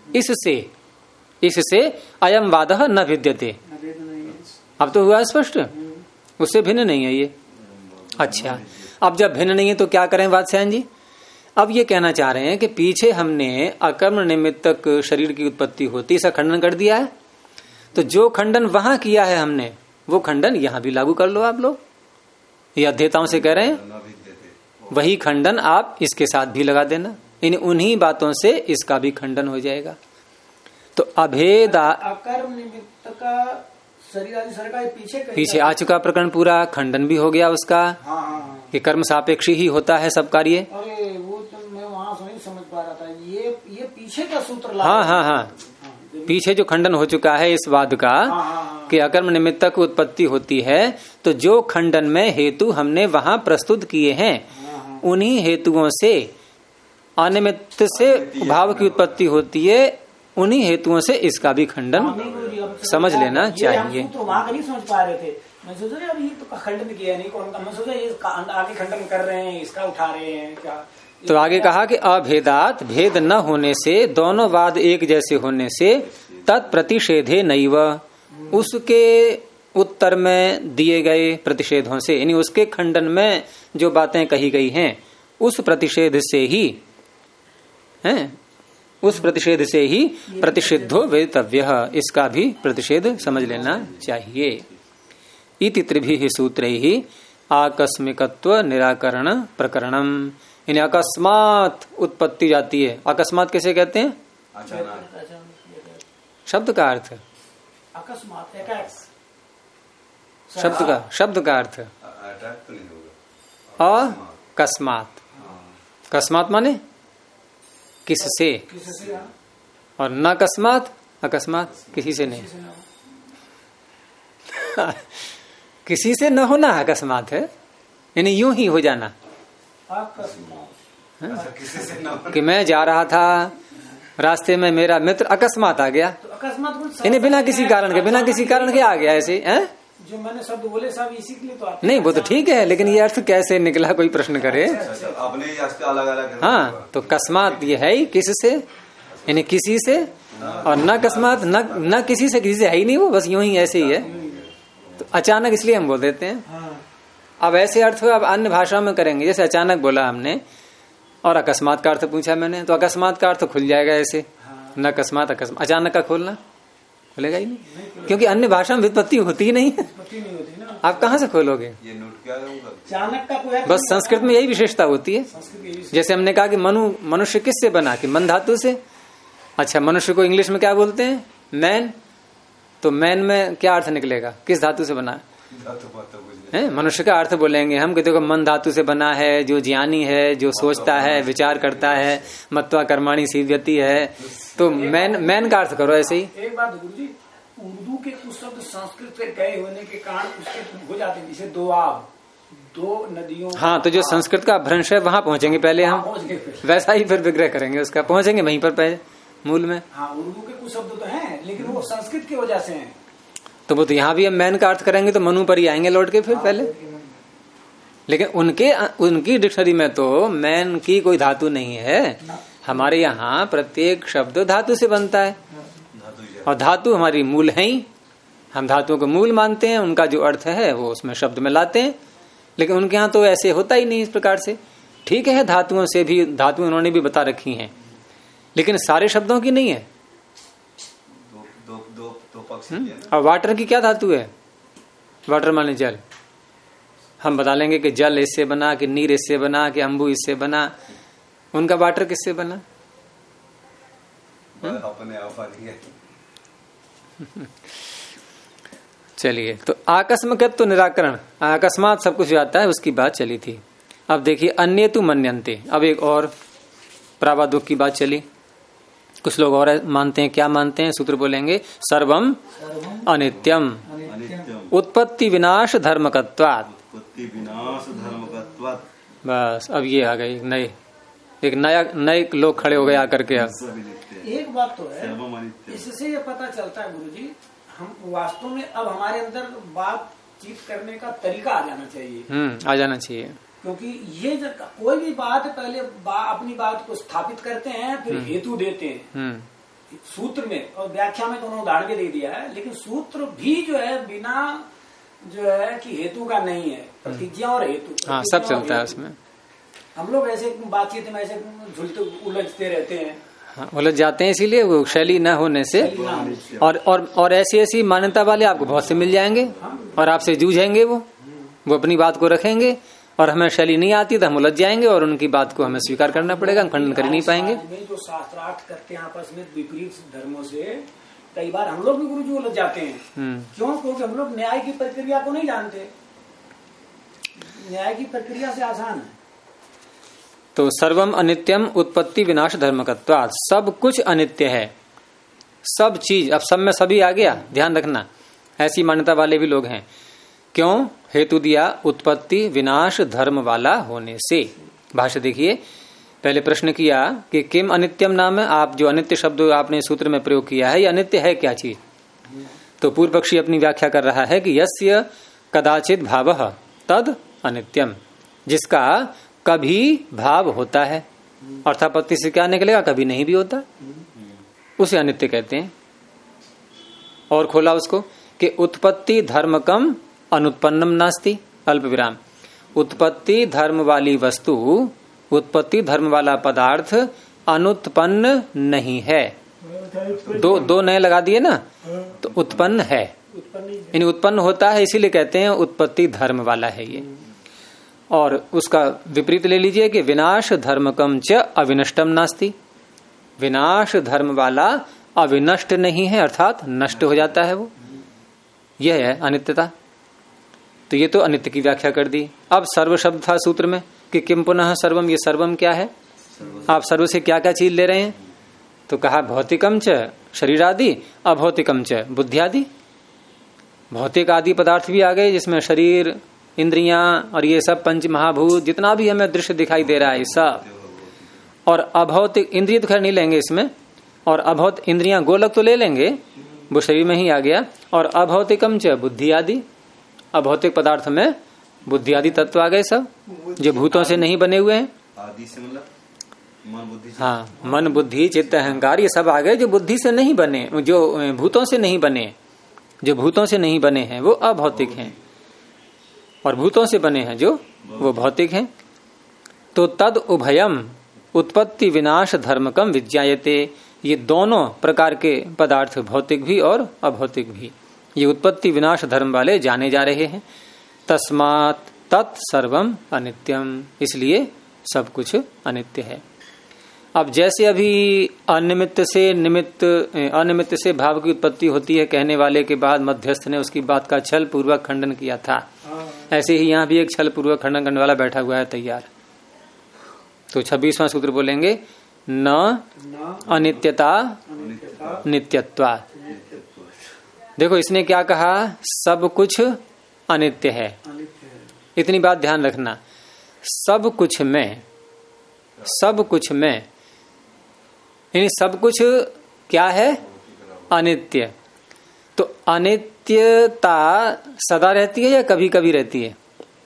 इससे अयम वाद न भिद्यते। अब तो हुआ स्पष्ट, उससे भिन्न नहीं है ये। अच्छा, अब जब भिन्न नहीं है तो क्या करें वात्स्यायन जी? अब ये कहना चाह रहे हैं कि पीछे हमने अकर्म निमित्तक शरीर की उत्पत्ति होती, इसका खंडन कर दिया है। तो जो खंडन वहां किया है हमने, वो खंडन यहां भी लागू कर लो आप लोग। ये अध्येताओं से कह रहे हैं, वही खंडन आप इसके साथ भी लगा देना। इन उन्हीं बातों से इसका भी खंडन हो जाएगा। तो अभेद अकर्म निमित्त का शरीर आदि सर्ग का पीछे आ चुका प्रकरण, पूरा खंडन भी हो गया उसका। कि कर्म सापेक्ष ही होता है सब कार्य। अरे वो तो मैं वहां से नहीं समझ पा रहा था, ये पीछे का सूत्र ला। हाँ, पीछे जो खंडन हो चुका है इस वाद का कि अकर्म निमित्तक उत्पत्ति होती है, तो जो खंडन में हेतु हमने वहां प्रस्तुत किए हैं, उन्हीं हेतुओं से अनिमित्त से भाव की उत्पत्ति होती है, उन्हीं हेतुओं से इसका भी खंडन समझ लेना चाहिए। तो वहां का नहीं समझ पा रहे थे, मैं सोच रहा ये तो खंडन किया नहीं कौन का, मैं सोचा ये आगे खंडन कर रहे हैं, इसका उठा रहे हैं क्या। तो आगे कहा कि अभेदात, भेद न होने से, दोनों वाद एक जैसे होने से, तत्प्रतिषेधे नैव, उसके उत्तर में दिए गए प्रतिषेधों से, यानी उसके खंडन में जो बातें कही गई हैं उस प्रतिषेध से ही हैं, उस प्रतिषेध से ही प्रतिषिद्धो वेदितव्य, इसका भी प्रतिषेध समझ लेना चाहिए। इति त्रिभिः सूत्रैः आकस्मिकत्व निराकरण प्रकरणम। इन्हें अकस्मात उत्पत्ति जाती है। अकस्मात कैसे कहते हैं? शब्द का अर्थ, अकस्मात शब्द का अर्थ अकस्मात। अकस्मात माने किससे, और न अकस्मात, अकस्मात किसी से नहीं। किसी से न होना अकस्मात है, यानी यूं ही हो जाना। कि मैं जा रहा था, रास्ते में मेरा मित्र अकस्मात आ गया, तो अकस्मात यानी बिना किसी कारण के आ गया ऐसे हैं? जो मैंने शब्द बोले सब इसी के लिए तो आते नहीं, वो तो ठीक है, लेकिन ये अर्थ कैसे निकला कोई प्रश्न करे। अपने अलग-अलग। हाँ, तो अकस्मात ये है ही किससे, यानी किसी से, और न अकस्मात न किसी से है ही नहीं, वो बस यूं ही ऐसे ही है। तो अचानक इसलिए हम बोल देते हैं। अब ऐसे अर्थ अब अन्य भाषाओं में करेंगे, जैसे अचानक बोला हमने और अकस्मात का अर्थ पूछा मैंने, तो अकस्मात का अर्थ खुल जाएगा ऐसे। न अकस्मात, अचानक का खोलना खुलेगा ही नहीं, क्योंकि अन्य भाषा में व्युत्पत्ति होती ही नहीं है। आप कहाँ से खोलोगे? अचानक का कोई, बस संस्कृत में यही विशेषता होती है। जैसे हमने कहा कि मनुष्य किससे बना, कि मन धातु से। अच्छा, मनुष्य को इंग्लिश में क्या बोलते हैं? मैन। तो मैन में क्या अर्थ निकलेगा, किस धातु से बना है? मनुष्य का अर्थ बोलेंगे हम कि देखो मन धातु से बना है, जो ज्ञानी है, जो सोचता है, विचार करता है, मत्वा कर्माणि सीव्यति है। तो मैन का अर्थ करो ऐसे ही। एक बात गुरुजी, उर्दू के कुछ शब्द संस्कृत से गए होने के कारण उसके हो जाते हैं, जैसे दो आब, दो नदियों। हाँ, तो जो संस्कृत का भ्रंश है वहां पहुंचेंगे पहले हम, वैसा ही फिर विग्रह करेंगे उसका, पहुंचेंगे वहीं पर पहले मूल में। हाँ, उर्दू के कुछ शब्द तो हैं, लेकिन वो संस्कृत की वजह से हैं। तो वो तो यहाँ भी हम मैन का अर्थ करेंगे तो मनु पर ही आएंगे लौट के फिर पहले। लेकिन उनकी डिक्शनरी में तो मैन की कोई धातु नहीं है। हमारे यहाँ प्रत्येक शब्द धातु से बनता है, और धातु हमारी मूल है ही। हम धातुओं को मूल मानते हैं, उनका जो अर्थ है वो उसमें शब्द में लाते हैं। लेकिन उनके यहाँ तो ऐसे होता ही नहीं इस प्रकार से। ठीक है, धातुओं से भी, धातु उन्होंने भी बता रखी हैं, लेकिन सारे शब्दों की नहीं है। और वाटर की क्या धातु है? वाटर माने जल हम बता लेंगे कि जल इससे बना, कि नीर इससे बना, कि अम्बू इससे बना। उनका वाटर किससे बना? अपने आप चलिए, तो आकस्मिकत्व निराकरण, अकस्मात सब कुछ आता है, उसकी बात चली थी। अब देखिए अन्य तु मन्यन्ते, अब एक और प्रावादुक की बात चली। कुछ लोग और मानते हैं, क्या मानते हैं? सूत्र बोलेंगे सर्वम अनित्यम उत्पत्ति विनाश धर्मकत्वात्। उत्पत्ति विनाश धर्मकत्वात्। बस अब ये आ गए नए लोग खड़े हो गए आकर के। अब एक बात तो है, इससे ये पता चलता है गुरुजी, हम वास्तव में अब हमारे अंदर बातचीत करने का तरीका आ जाना चाहिए। आ जाना चाहिए, क्योंकि ये कोई भी बात पहले अपनी बात को स्थापित करते हैं, फिर हेतु देते हैं सूत्र में, और व्याख्या में तो उन्होंने उदाहरण भी दे दिया है, लेकिन सूत्र भी जो है बिना जो है कि हेतु का नहीं है, प्रतिज्ञा और हेतु सब चलता है उसमें। हम लोग ऐसे बातचीत में ऐसे झुलते उलझते रहते हैं, उलझ जाते हैं, इसीलिए वो शैली न होने से। और ऐसी मान्यता वाले आपको बहुत से मिल जाएंगे और आपसे जूझेंगे, वो अपनी बात को रखेंगे, और हमें शैली नहीं आती तो हम उलझ जाएंगे और उनकी बात को हमें स्वीकार करना पड़ेगा, हम खंडन कर ही नहीं पाएंगे। जो शास्त्रार्थ करते हैं आपस में विपरीत धर्मों से, कई बार हम लोग भी गुरुजी उलझ जाते हैं। क्यों? क्योंकि हम लोग न्याय की प्रक्रिया को नहीं जानते। न्याय की प्रक्रिया से आसान है। तो सर्वम अनित्यम उत्पत्ति विनाश धर्मकत्वात्, सब कुछ अनित्य है, सब चीज। अब सब में सभी आ गया, ध्यान रखना, ऐसी मान्यता वाले भी लोग हैं। क्यों? हेतु दिया उत्पत्ति विनाश धर्म वाला होने से। भाष्य देखिए, पहले प्रश्न किया कि किम अनित्यम नाम है, आप जो अनित्य शब्द आपने सूत्र में प्रयोग किया है, ये अनित्य है क्या चीज? तो पूर्व पक्षी अपनी व्याख्या कर रहा है कि यस्य कदाचित भावः तद अनित्यम, जिसका कभी भाव होता है, अर्थापत्ति से क्या निकलेगा? कभी नहीं भी होता, उसे अनित्य कहते हैं। और खोला उसको कि उत्पत्ति धर्मकम अनुत्पन्नम नास्ति, अल्प विराम, उत्पत्ति धर्म वाली वस्तु, उत्पत्ति धर्म वाला पदार्थ अनुत्पन्न नहीं है। दो नए लगा दिए ना, तो उत्पन्न है, यानी उत्पन्न होता है, इसीलिए कहते हैं उत्पत्ति धर्म वाला है ये। और उसका विपरीत ले लीजिए कि विनाश धर्मकम च अविनष्टम नास्ति, विनाश धर्म वाला अविनष्ट नहीं है, अर्थात नष्ट हो जाता है वो, यह है अनित्यता। तो ये तो अनित्य की व्याख्या कर दी। अब सर्व शब्द था सूत्र में कि किम पुनः सर्वम, ये सर्वम क्या है? आप सर्व से क्या क्या चीज ले रहे हैं? तो कहा भौतिकम च शरीर आदि, अभौतिकम च बुद्धि आदि। भौतिक आदि पदार्थ भी आ गए, जिसमें शरीर, इंद्रियां और ये सब पंच महाभूत, जितना भी हमें दृश्य दिखाई दे रहा है सब। और अभौतिक इंद्रिय तो खैर नहीं लेंगे इसमें, और अभौतिक इंद्रियां गोलक तो ले लेंगे, वो शरीर में ही आ गया। और अभौतिकम च बुद्धि आदि, अभौतिक पदार्थ में बुद्धि आदि तत्व आ गए सब, जो भूतों से नहीं बने हुए हैं। आदि से मतलब मन बुद्धि। हाँ, मन बुद्धि चित्त अहंकार ये सब आ गए, जो बुद्धि से नहीं बने, जो भूतों से नहीं बने, जो भूतों से नहीं बने हैं वो अभौतिक हैं, और भूतों से बने हैं जो वो भौतिक हैं। तो तद उभयम उत्पत्ति विनाश धर्मकम विज्ञायते, ये दोनों प्रकार के पदार्थ, भौतिक भी और अभौतिक भी, ये उत्पत्ति विनाश धर्म वाले जाने जा रहे हैं। तस्मात् तत्सर्वम अनित्यम, इसलिए सब कुछ अनित्य है। अब जैसे अभी अनिमित्त से भाव की उत्पत्ति होती है कहने वाले के बाद मध्यस्थ ने उसकी बात का छल पूर्वक खंडन किया था, ऐसे ही यहाँ भी एक छल पूर्वक खंडन करने वाला बैठा हुआ है तैयार। तो 26वां सूत्र बोलेंगे न अनित्यता नित्यत्वा। देखो इसने क्या कहा, सब कुछ अनित्य है, इतनी बात ध्यान रखना। सब कुछ में यानी सब कुछ क्या है? अनित्य। तो अनित्यता सदा रहती है या कभी कभी रहती है?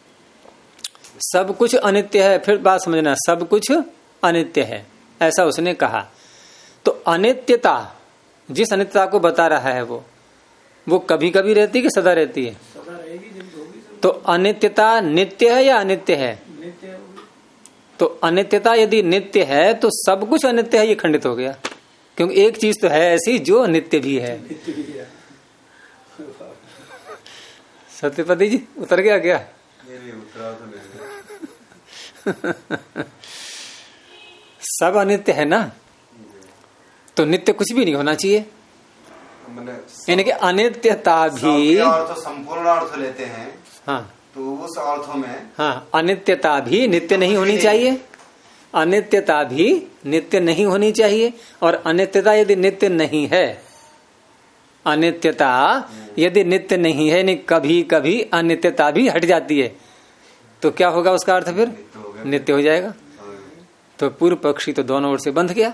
सब कुछ अनित्य है, फिर बात समझना, सब कुछ अनित्य है ऐसा उसने कहा। तो अनित्यता, जिस अनित्यता को बता रहा है वो कभी कभी रहती है कि सदा रहती है? तो अनित्यता नित्य है या अनित्य है? तो अनित्यता यदि नित्य है तो सब कुछ अनित्य है, ये खंडित हो गया, क्योंकि एक चीज तो है ऐसी जो नित्य भी है। सत्यपति जी उतर गया क्या? सब अनित्य है ना, तो नित्य कुछ भी नहीं होना चाहिए। यानी कि अनित्यता भी अर्थ संपूर्ण अर्थ लेते हैं। हाँ, तो उस अर्थों में हाँ, अनित्यता भी नित्य नहीं होनी चाहिए। अनित्यता भी नित्य नहीं होनी चाहिए। और अनित्यता यदि नित्य नहीं है, अनित्यता यदि नित्य नहीं है, नहीं कभी कभी अनित्यता भी हट जाती है, तो क्या होगा उसका अर्थ? फिर नित्य हो जाएगा। तो पूर्व पक्षी तो दोनों ओर से बंध गया,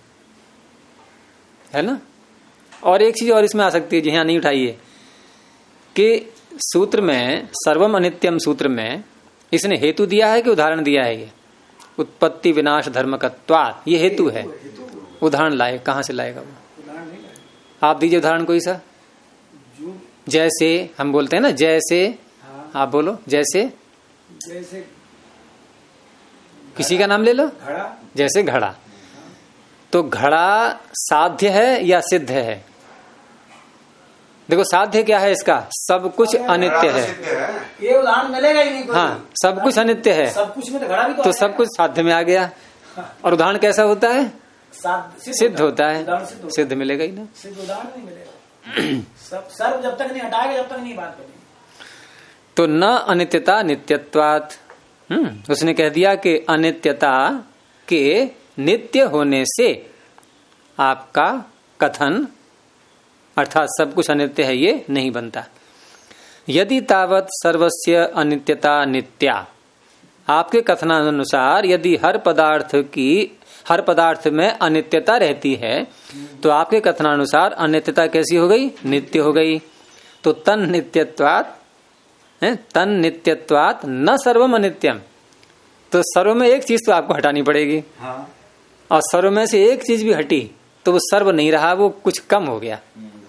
है ना। और एक चीज और इसमें आ सकती है जी, यहाँ नहीं उठाइए, कि सूत्र में सर्वम अनित्यम सूत्र में इसने हेतु दिया है कि उदाहरण दिया है? ये उत्पत्ति विनाश धर्मकत्वात्, ये हेतु है। उदाहरण लाए, कहाँ से लाएगा वो? आप दीजिए उदाहरण कोई सा। जैसे हम बोलते हैं ना, जैसे, आप बोलो जैसे, जैसे किसी का नाम ले लो, घड़ा। जैसे घड़ा। तो घड़ा साध्य है या सिद्ध है? देखो साध्य क्या है इसका? सब कुछ अनित्य है। ये उदाहरण मिलेगा ही नहीं। हाँ, सब कुछ अनित्य है, सब कुछ में तो घड़ा भी तो सब कुछ साध्य में आ गया। और उदाहरण कैसा होता है? सिद्ध होता है। सिद्ध मिलेगा ही ना, सिद्ध उदाहरण नहीं मिलेगा। सब सर्व जब तक नहीं हटाएगा, जब तक नहीं बात करेंगे। तो न अनित्यता नित्यत्वात्। उसने कह दिया कि अनित्यता के नित्य होने से आपका कथन, अर्थात सब कुछ अनित्य है, ये नहीं बनता। यदि तावत सर्वस्य अनित्यता नित्या, आपके कथनानुसार यदि हर पदार्थ में अनित्यता रहती है, तो आपके कथनानुसार अनित्यता कैसी हो गई? नित्य हो गई। तो तन नित्यत्वात् न सर्वम अनित्यम। तो सर्व में एक चीज तो आपको हटानी पड़ेगी। हाँ। और सर्व में से एक चीज भी हटी तो वो सर्व नहीं रहा, वो कुछ कम हो गया।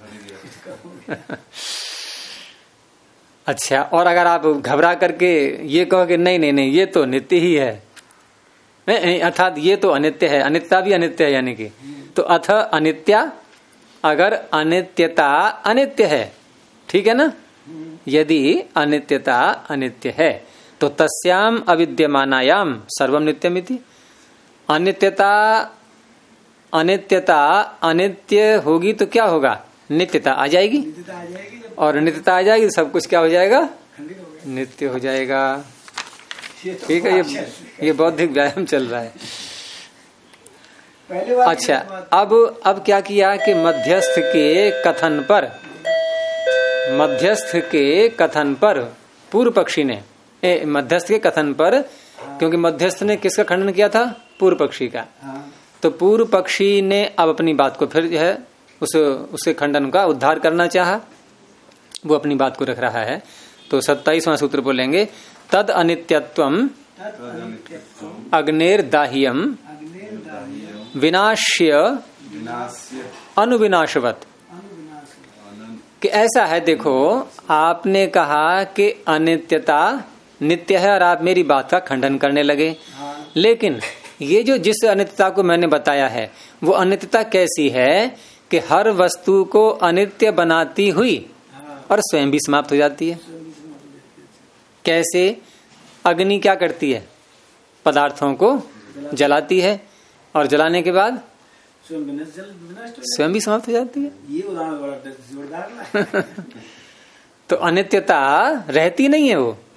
अच्छा, और अगर आप घबरा करके ये कहो कि नहीं नहीं नहीं, ये तो नित्य ही है, अर्थात ये तो अनित्य है, अनित्यता भी अनित्य है, यानी कि तो अथ अनित्या, अगर अनित्यता अनित्य है, ठीक है ना, यदि अनित्यता अनित्य है तो तस्याम अविद्यमानायाम सर्वम नित्यमिति। अनित्यता अनित्य होगी तो क्या होगा? नित्यता आ जाएगी, और नित्यता आ जाएगी तो सब कुछ क्या हो जाएगा? नित्य हो जाएगा। ठीक है, ये बौद्धिक व्यायाम चल रहा है। अच्छा, अब क्या किया कि मध्यस्थ के कथन पर पूर्व पक्षी ने, मध्यस्थ के कथन पर, क्योंकि मध्यस्थ ने किसका खंडन किया था? पूर्व पक्षी का। तो पूर्व पक्षी ने अब अपनी बात को फिर जो है उसके खंडन का उद्धार करना चाहा, वो अपनी बात को रख रहा है। तो 27वां सूत्र बोलेंगे, तद अनित्यत्वम अग्नेर्दाह्यम विनाश्य अनुविनाशवत। कि ऐसा है, देखो आपने कहा कि अनित्यता नित्य है और आप मेरी बात का खंडन करने लगे, लेकिन ये जो जिस अनित्यता को मैंने बताया है वो अनित्यता कैसी है कि हर वस्तु को अनित्य बनाती हुई और स्वयं भी समाप्त हो जाती है। कैसे? अग्नि क्या करती है? पदार्थों को जलाती है, और जलाने के बाद स्वयं भी समाप्त हो जाती है। ये उदाहरण बड़ा जोरदार। तो अनित्यता रहती नहीं है वो,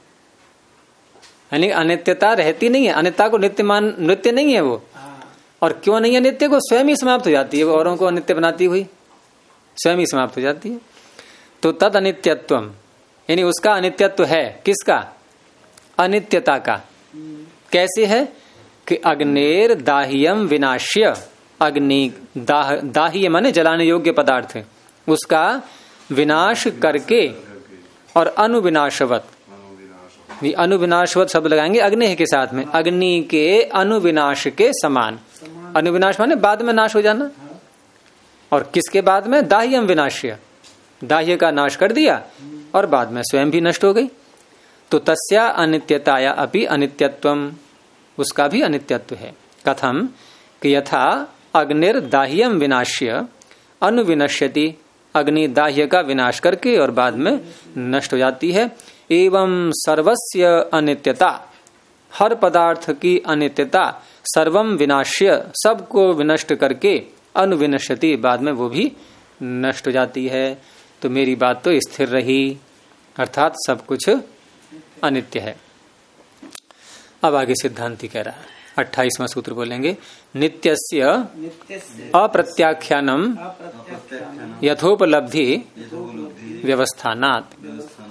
यानी अनित्यता रहती नहीं है, अनित्यता को नित्य नहीं है वो। और क्यों नहीं है नित्य को? स्वयं ही समाप्त हो जाती है, वो औरों को अनित्य बनाती हुई स्वयं ही समाप्त हो जाती है। तो तद अनित्यत्वम, यानी उसका अनित्यत्व है। किसका? अनित्यता का। कैसे है कि अग्नेर दाह्यम विनाश्य, अग्नि दाह्य माने जलाने योग्य पदार्थ, उसका विनाश करके, और अनुविनाशवत, अनुविनाशवत शब्द लगाएंगे अग्नि के साथ में, अग्नि के अनुविनाश के समान। अनुविनाश माने बाद में नाश हो जाना, और किसके बाद में? दाह्यम विनाश्य, दाह्य का नाश कर दिया और बाद में स्वयं भी नष्ट हो गई। तो तस्या अनित्यताया अपि अनित्यत्वम, उसका भी अनित्यत्व है। कथम कि यथा अग्निर दाह्यम विनाश्य अनुविनश्यति, अग्नि दाह्य का विनाश करके और बाद में नष्ट हो जाती है। एवं सर्वस्य अनित्यता, हर पदार्थ की अनित्यता, सर्वम विनाश्य, सबको विनष्ट करके, अनुविनश्यति, बाद में वो भी नष्ट हो जाती है। तो मेरी बात तो स्थिर रही, अर्थात सब कुछ अनित्य है। अब आगे सिद्धांति कह रहा है, 28वां सूत्र बोलेंगे, नित्यस्य अप्रत्याख्यानम यथोपलब्धि व्यवस्थानात्।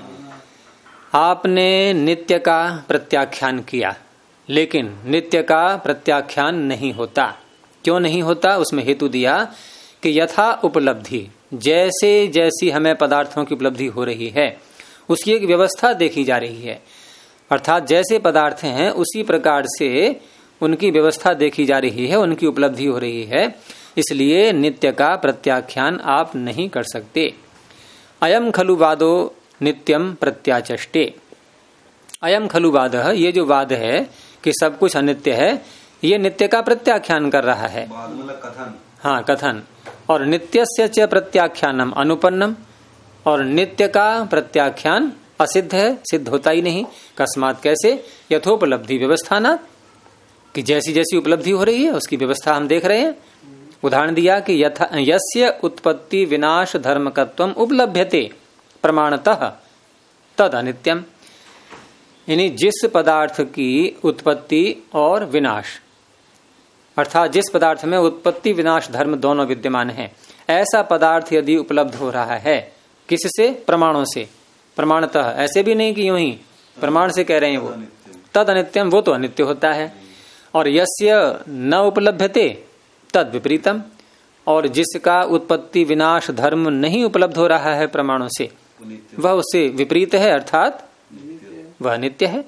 आपने नित्य का प्रत्याख्यान किया, लेकिन नित्य का प्रत्याख्यान नहीं होता। क्यों नहीं होता? उसमें हेतु दिया कि यथा उपलब्धि, जैसे जैसी हमें पदार्थों की उपलब्धि हो रही है उसकी एक व्यवस्था देखी जा रही है, अर्थात जैसे पदार्थ हैं उसी प्रकार से उनकी व्यवस्था देखी जा रही है, उनकी उपलब्धि हो रही है, इसलिए नित्य का प्रत्याख्यान आप नहीं कर सकते। अयम खलु वादो नित्यम प्रत्याचष्टे। अयम खलु वाद, ये जो वाद है कि सब कुछ अनित्य है, ये नित्य का प्रत्याख्यान कर रहा है। कथन। हाँ, कथन। और नित्यस्य च प्रत्याख्यानम अनुपन्नम, और नित्य का प्रत्याख्यान असिद्ध है, सिद्ध होता ही नहीं। कस्मात, कैसे? यथोपलब्धि व्यवस्थाना, कि जैसी जैसी उपलब्धि हो रही है उसकी व्यवस्था हम देख रहे हैं। उदाहरण दिया कि यस्य उत्पत्ति विनाश धर्मकत्वम उपलभ्यते प्रमाणतः तद अनित्यम, यानी जिस पदार्थ की उत्पत्ति और विनाश, अर्थात जिस पदार्थ में उत्पत्ति विनाश धर्म दोनों विद्यमान हैं, ऐसा पदार्थ यदि उपलब्ध हो रहा है, किससे? प्रमाणों से। प्रमाणतः, ऐसे भी नहीं कि यूं ही प्रमाण से कह रहे हैं वो, तद अनित्यम, वो तो अनित्य होता है। और यस्य न उपलभ्यते तद विपरीतम, और जिसका उत्पत्ति विनाश धर्म नहीं उपलब्ध हो रहा है प्रमाणों से, वह उससे विपरीत है, अर्थात वह नित्य है।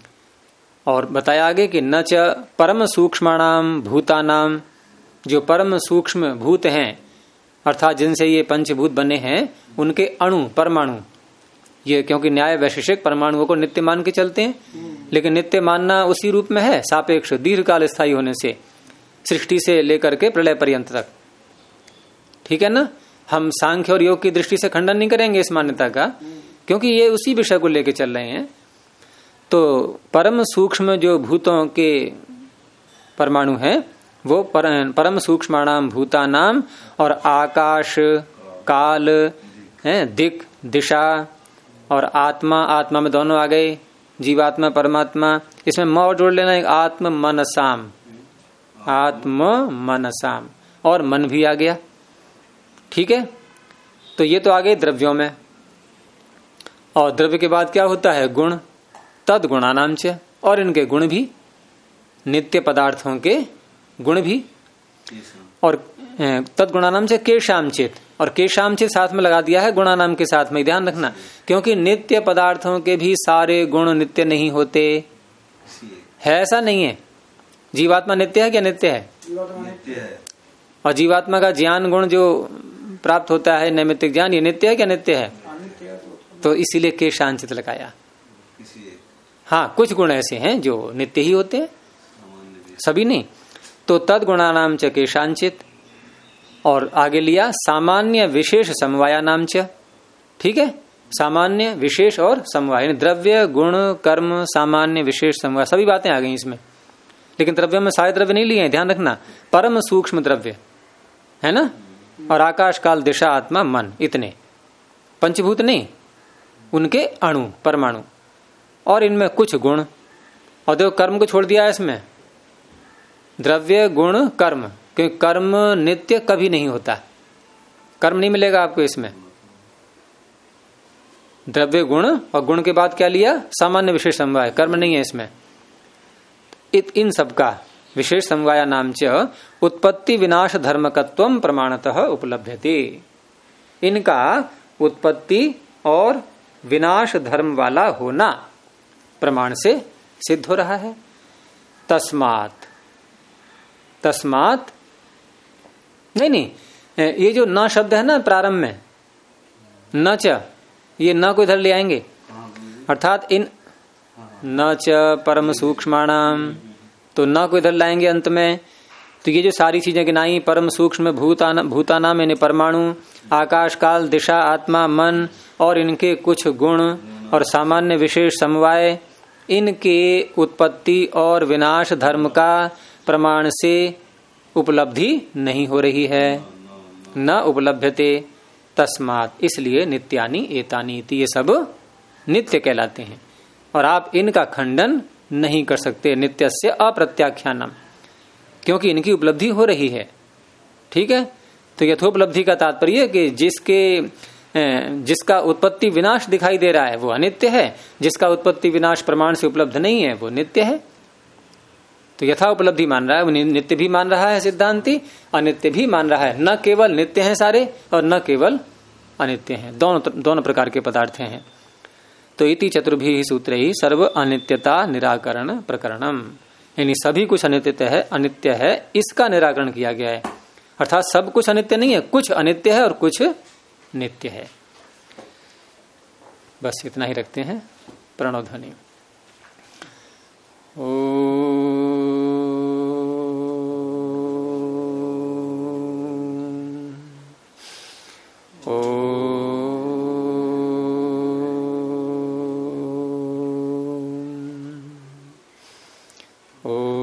और बताया आगे कि न च परम सूक्ष्माणाम भूतानाम, जो परम सूक्ष्म भूत हैं, अर्थात जिनसे ये पंचभूत बने हैं, उनके अणु, परमाणु, ये क्योंकि न्याय वैशेषिक परमाणुओं को नित्य मान के चलते हैं, लेकिन नित्य मानना उसी रूप में है, सापेक्ष, दीर्घकाल स्थायी होने से, सृष्टि से लेकर के प्रलय पर्यंत तक। ठीक है ना? हम सांख्य और योग की दृष्टि से खंडन नहीं करेंगे इस मान्यता का, क्योंकि ये उसी विषय को लेकर चल रहे हैं। तो परम सूक्ष्म जो भूतों के परमाणु हैं, वो परम सूक्ष्माणाम भूतानाम, और आकाश, काल, दिक, दिशा, और आत्मा, आत्मा में दोनों आ गए, जीवात्मा परमात्मा, इसमें म जोड़ लेना, एक आत्म मनसाम, आत्म मनसाम, और मन भी आ गया। ठीक है? तो ये तो आ गए द्रव्यों में। और द्रव्य के बाद क्या होता है? गुण, तद गुणानाम च, और इनके गुण भी, नित्य पदार्थों के गुण भी। और तद गुणानाम से केशाम चेत, और केशाम चेत साथ में लगा दिया है गुणानाम के साथ में, ध्यान रखना, क्योंकि नित्य पदार्थों के भी सारे गुण नित्य नहीं होते है, ऐसा नहीं है। जीवात्मा नित्य है क्या? नित्य है। नित्य है। और जीवात्मा का ज्ञान गुण जो प्राप्त होता है, नैमित्तिक ज्ञान, ये नित्य है क्या? नित्य है। तो इसीलिए केशांचित लगाया। हाँ, कुछ गुण ऐसे हैं जो नित्य ही होते हैं, सभी नहीं। तो तद गुणानाम च केशांचित, और आगे लिया सामान्य विशेष समवाया नाम च। ठीक है? सामान्य, विशेष और समवाय, द्रव्य, गुण, कर्म, सामान्य, विशेष, समवाय, सभी बातें आ गई इसमें। लेकिन द्रव्य में सारे द्रव्य नहीं लिए हैं, ध्यान रखना। परम सूक्ष्म द्रव्य है ना, और आकाश, काल, दिशा, आत्मा, मन, इतने पंचभूत नहीं, उनके अणु, परमाणु, और इनमें कुछ गुण। और देखो कर्म को छोड़ दिया है इसमें, द्रव्य, गुण, कर्म, क्योंकि कर्म नित्य कभी नहीं होता, कर्म नहीं मिलेगा आपको इसमें। द्रव्य, गुण, और गुण के बाद क्या लिया? सामान्य, विशेष, समवाय, कर्म नहीं है इसमें। इन सब का विशेष समवाया नाम च उत्पत्ति विनाश धर्मकत्वम प्रमाणतः उपलभ्यते। इनका उत्पत्ति और विनाश धर्म वाला होना प्रमाण से सिद्ध हो रहा है। तस्मात्, तस्मात् नहीं, ये जो न शब्द है ना प्रारंभ में, न च, ये न को इधर ले आएंगे, अर्थात इन न च परम सूक्ष्माणाम, तो न को इधर लाएंगे अंत में। तो ये जो सारी चीजें गिनाई, परम सूक्ष्म भूतानाम यानी परमाणु, आकाश, काल, दिशा, आत्मा, मन, और इनके कुछ गुण, और सामान्य विशेष समवाय, इनके उत्पत्ति और विनाश धर्म का प्रमाण से उपलब्धि नहीं हो रही है। न उपलभ्यते तस्मात्, इसलिए नित्यानि एतानि इति, ये सब नित्य कहलाते हैं और आप इनका खंडन नहीं कर सकते। नित्यस्य अप्रत्याख्यानम, क्योंकि इनकी उपलब्धि हो रही है। ठीक है, तो यथोपलब्धि का तात्पर्य कि जिसका उत्पत्ति विनाश दिखाई दे रहा है वो अनित्य है, जिसका उत्पत्ति विनाश प्रमाण से उपलब्ध नहीं है वो नित्य है। तो यथा उपलब्धि मान रहा है, वो नित्य भी मान रहा है सिद्धांति, अनित्य भी मान रहा है। न केवल नित्य हैं सारे और न केवल अनित्य हैं, दोनों प्रकार के पदार्थ हैं। तो इति चतुर्भि सूत्रे ही सर्व अनित्यता निराकरण प्रकरणम, यानी सभी कुछ अनित्य है, इसका निराकरण किया गया है। अर्थात सब कुछ अनित्य नहीं है, कुछ अनित्य है और कुछ नित्य है। बस इतना ही रखते हैं। प्रणव ध्वनि। ओ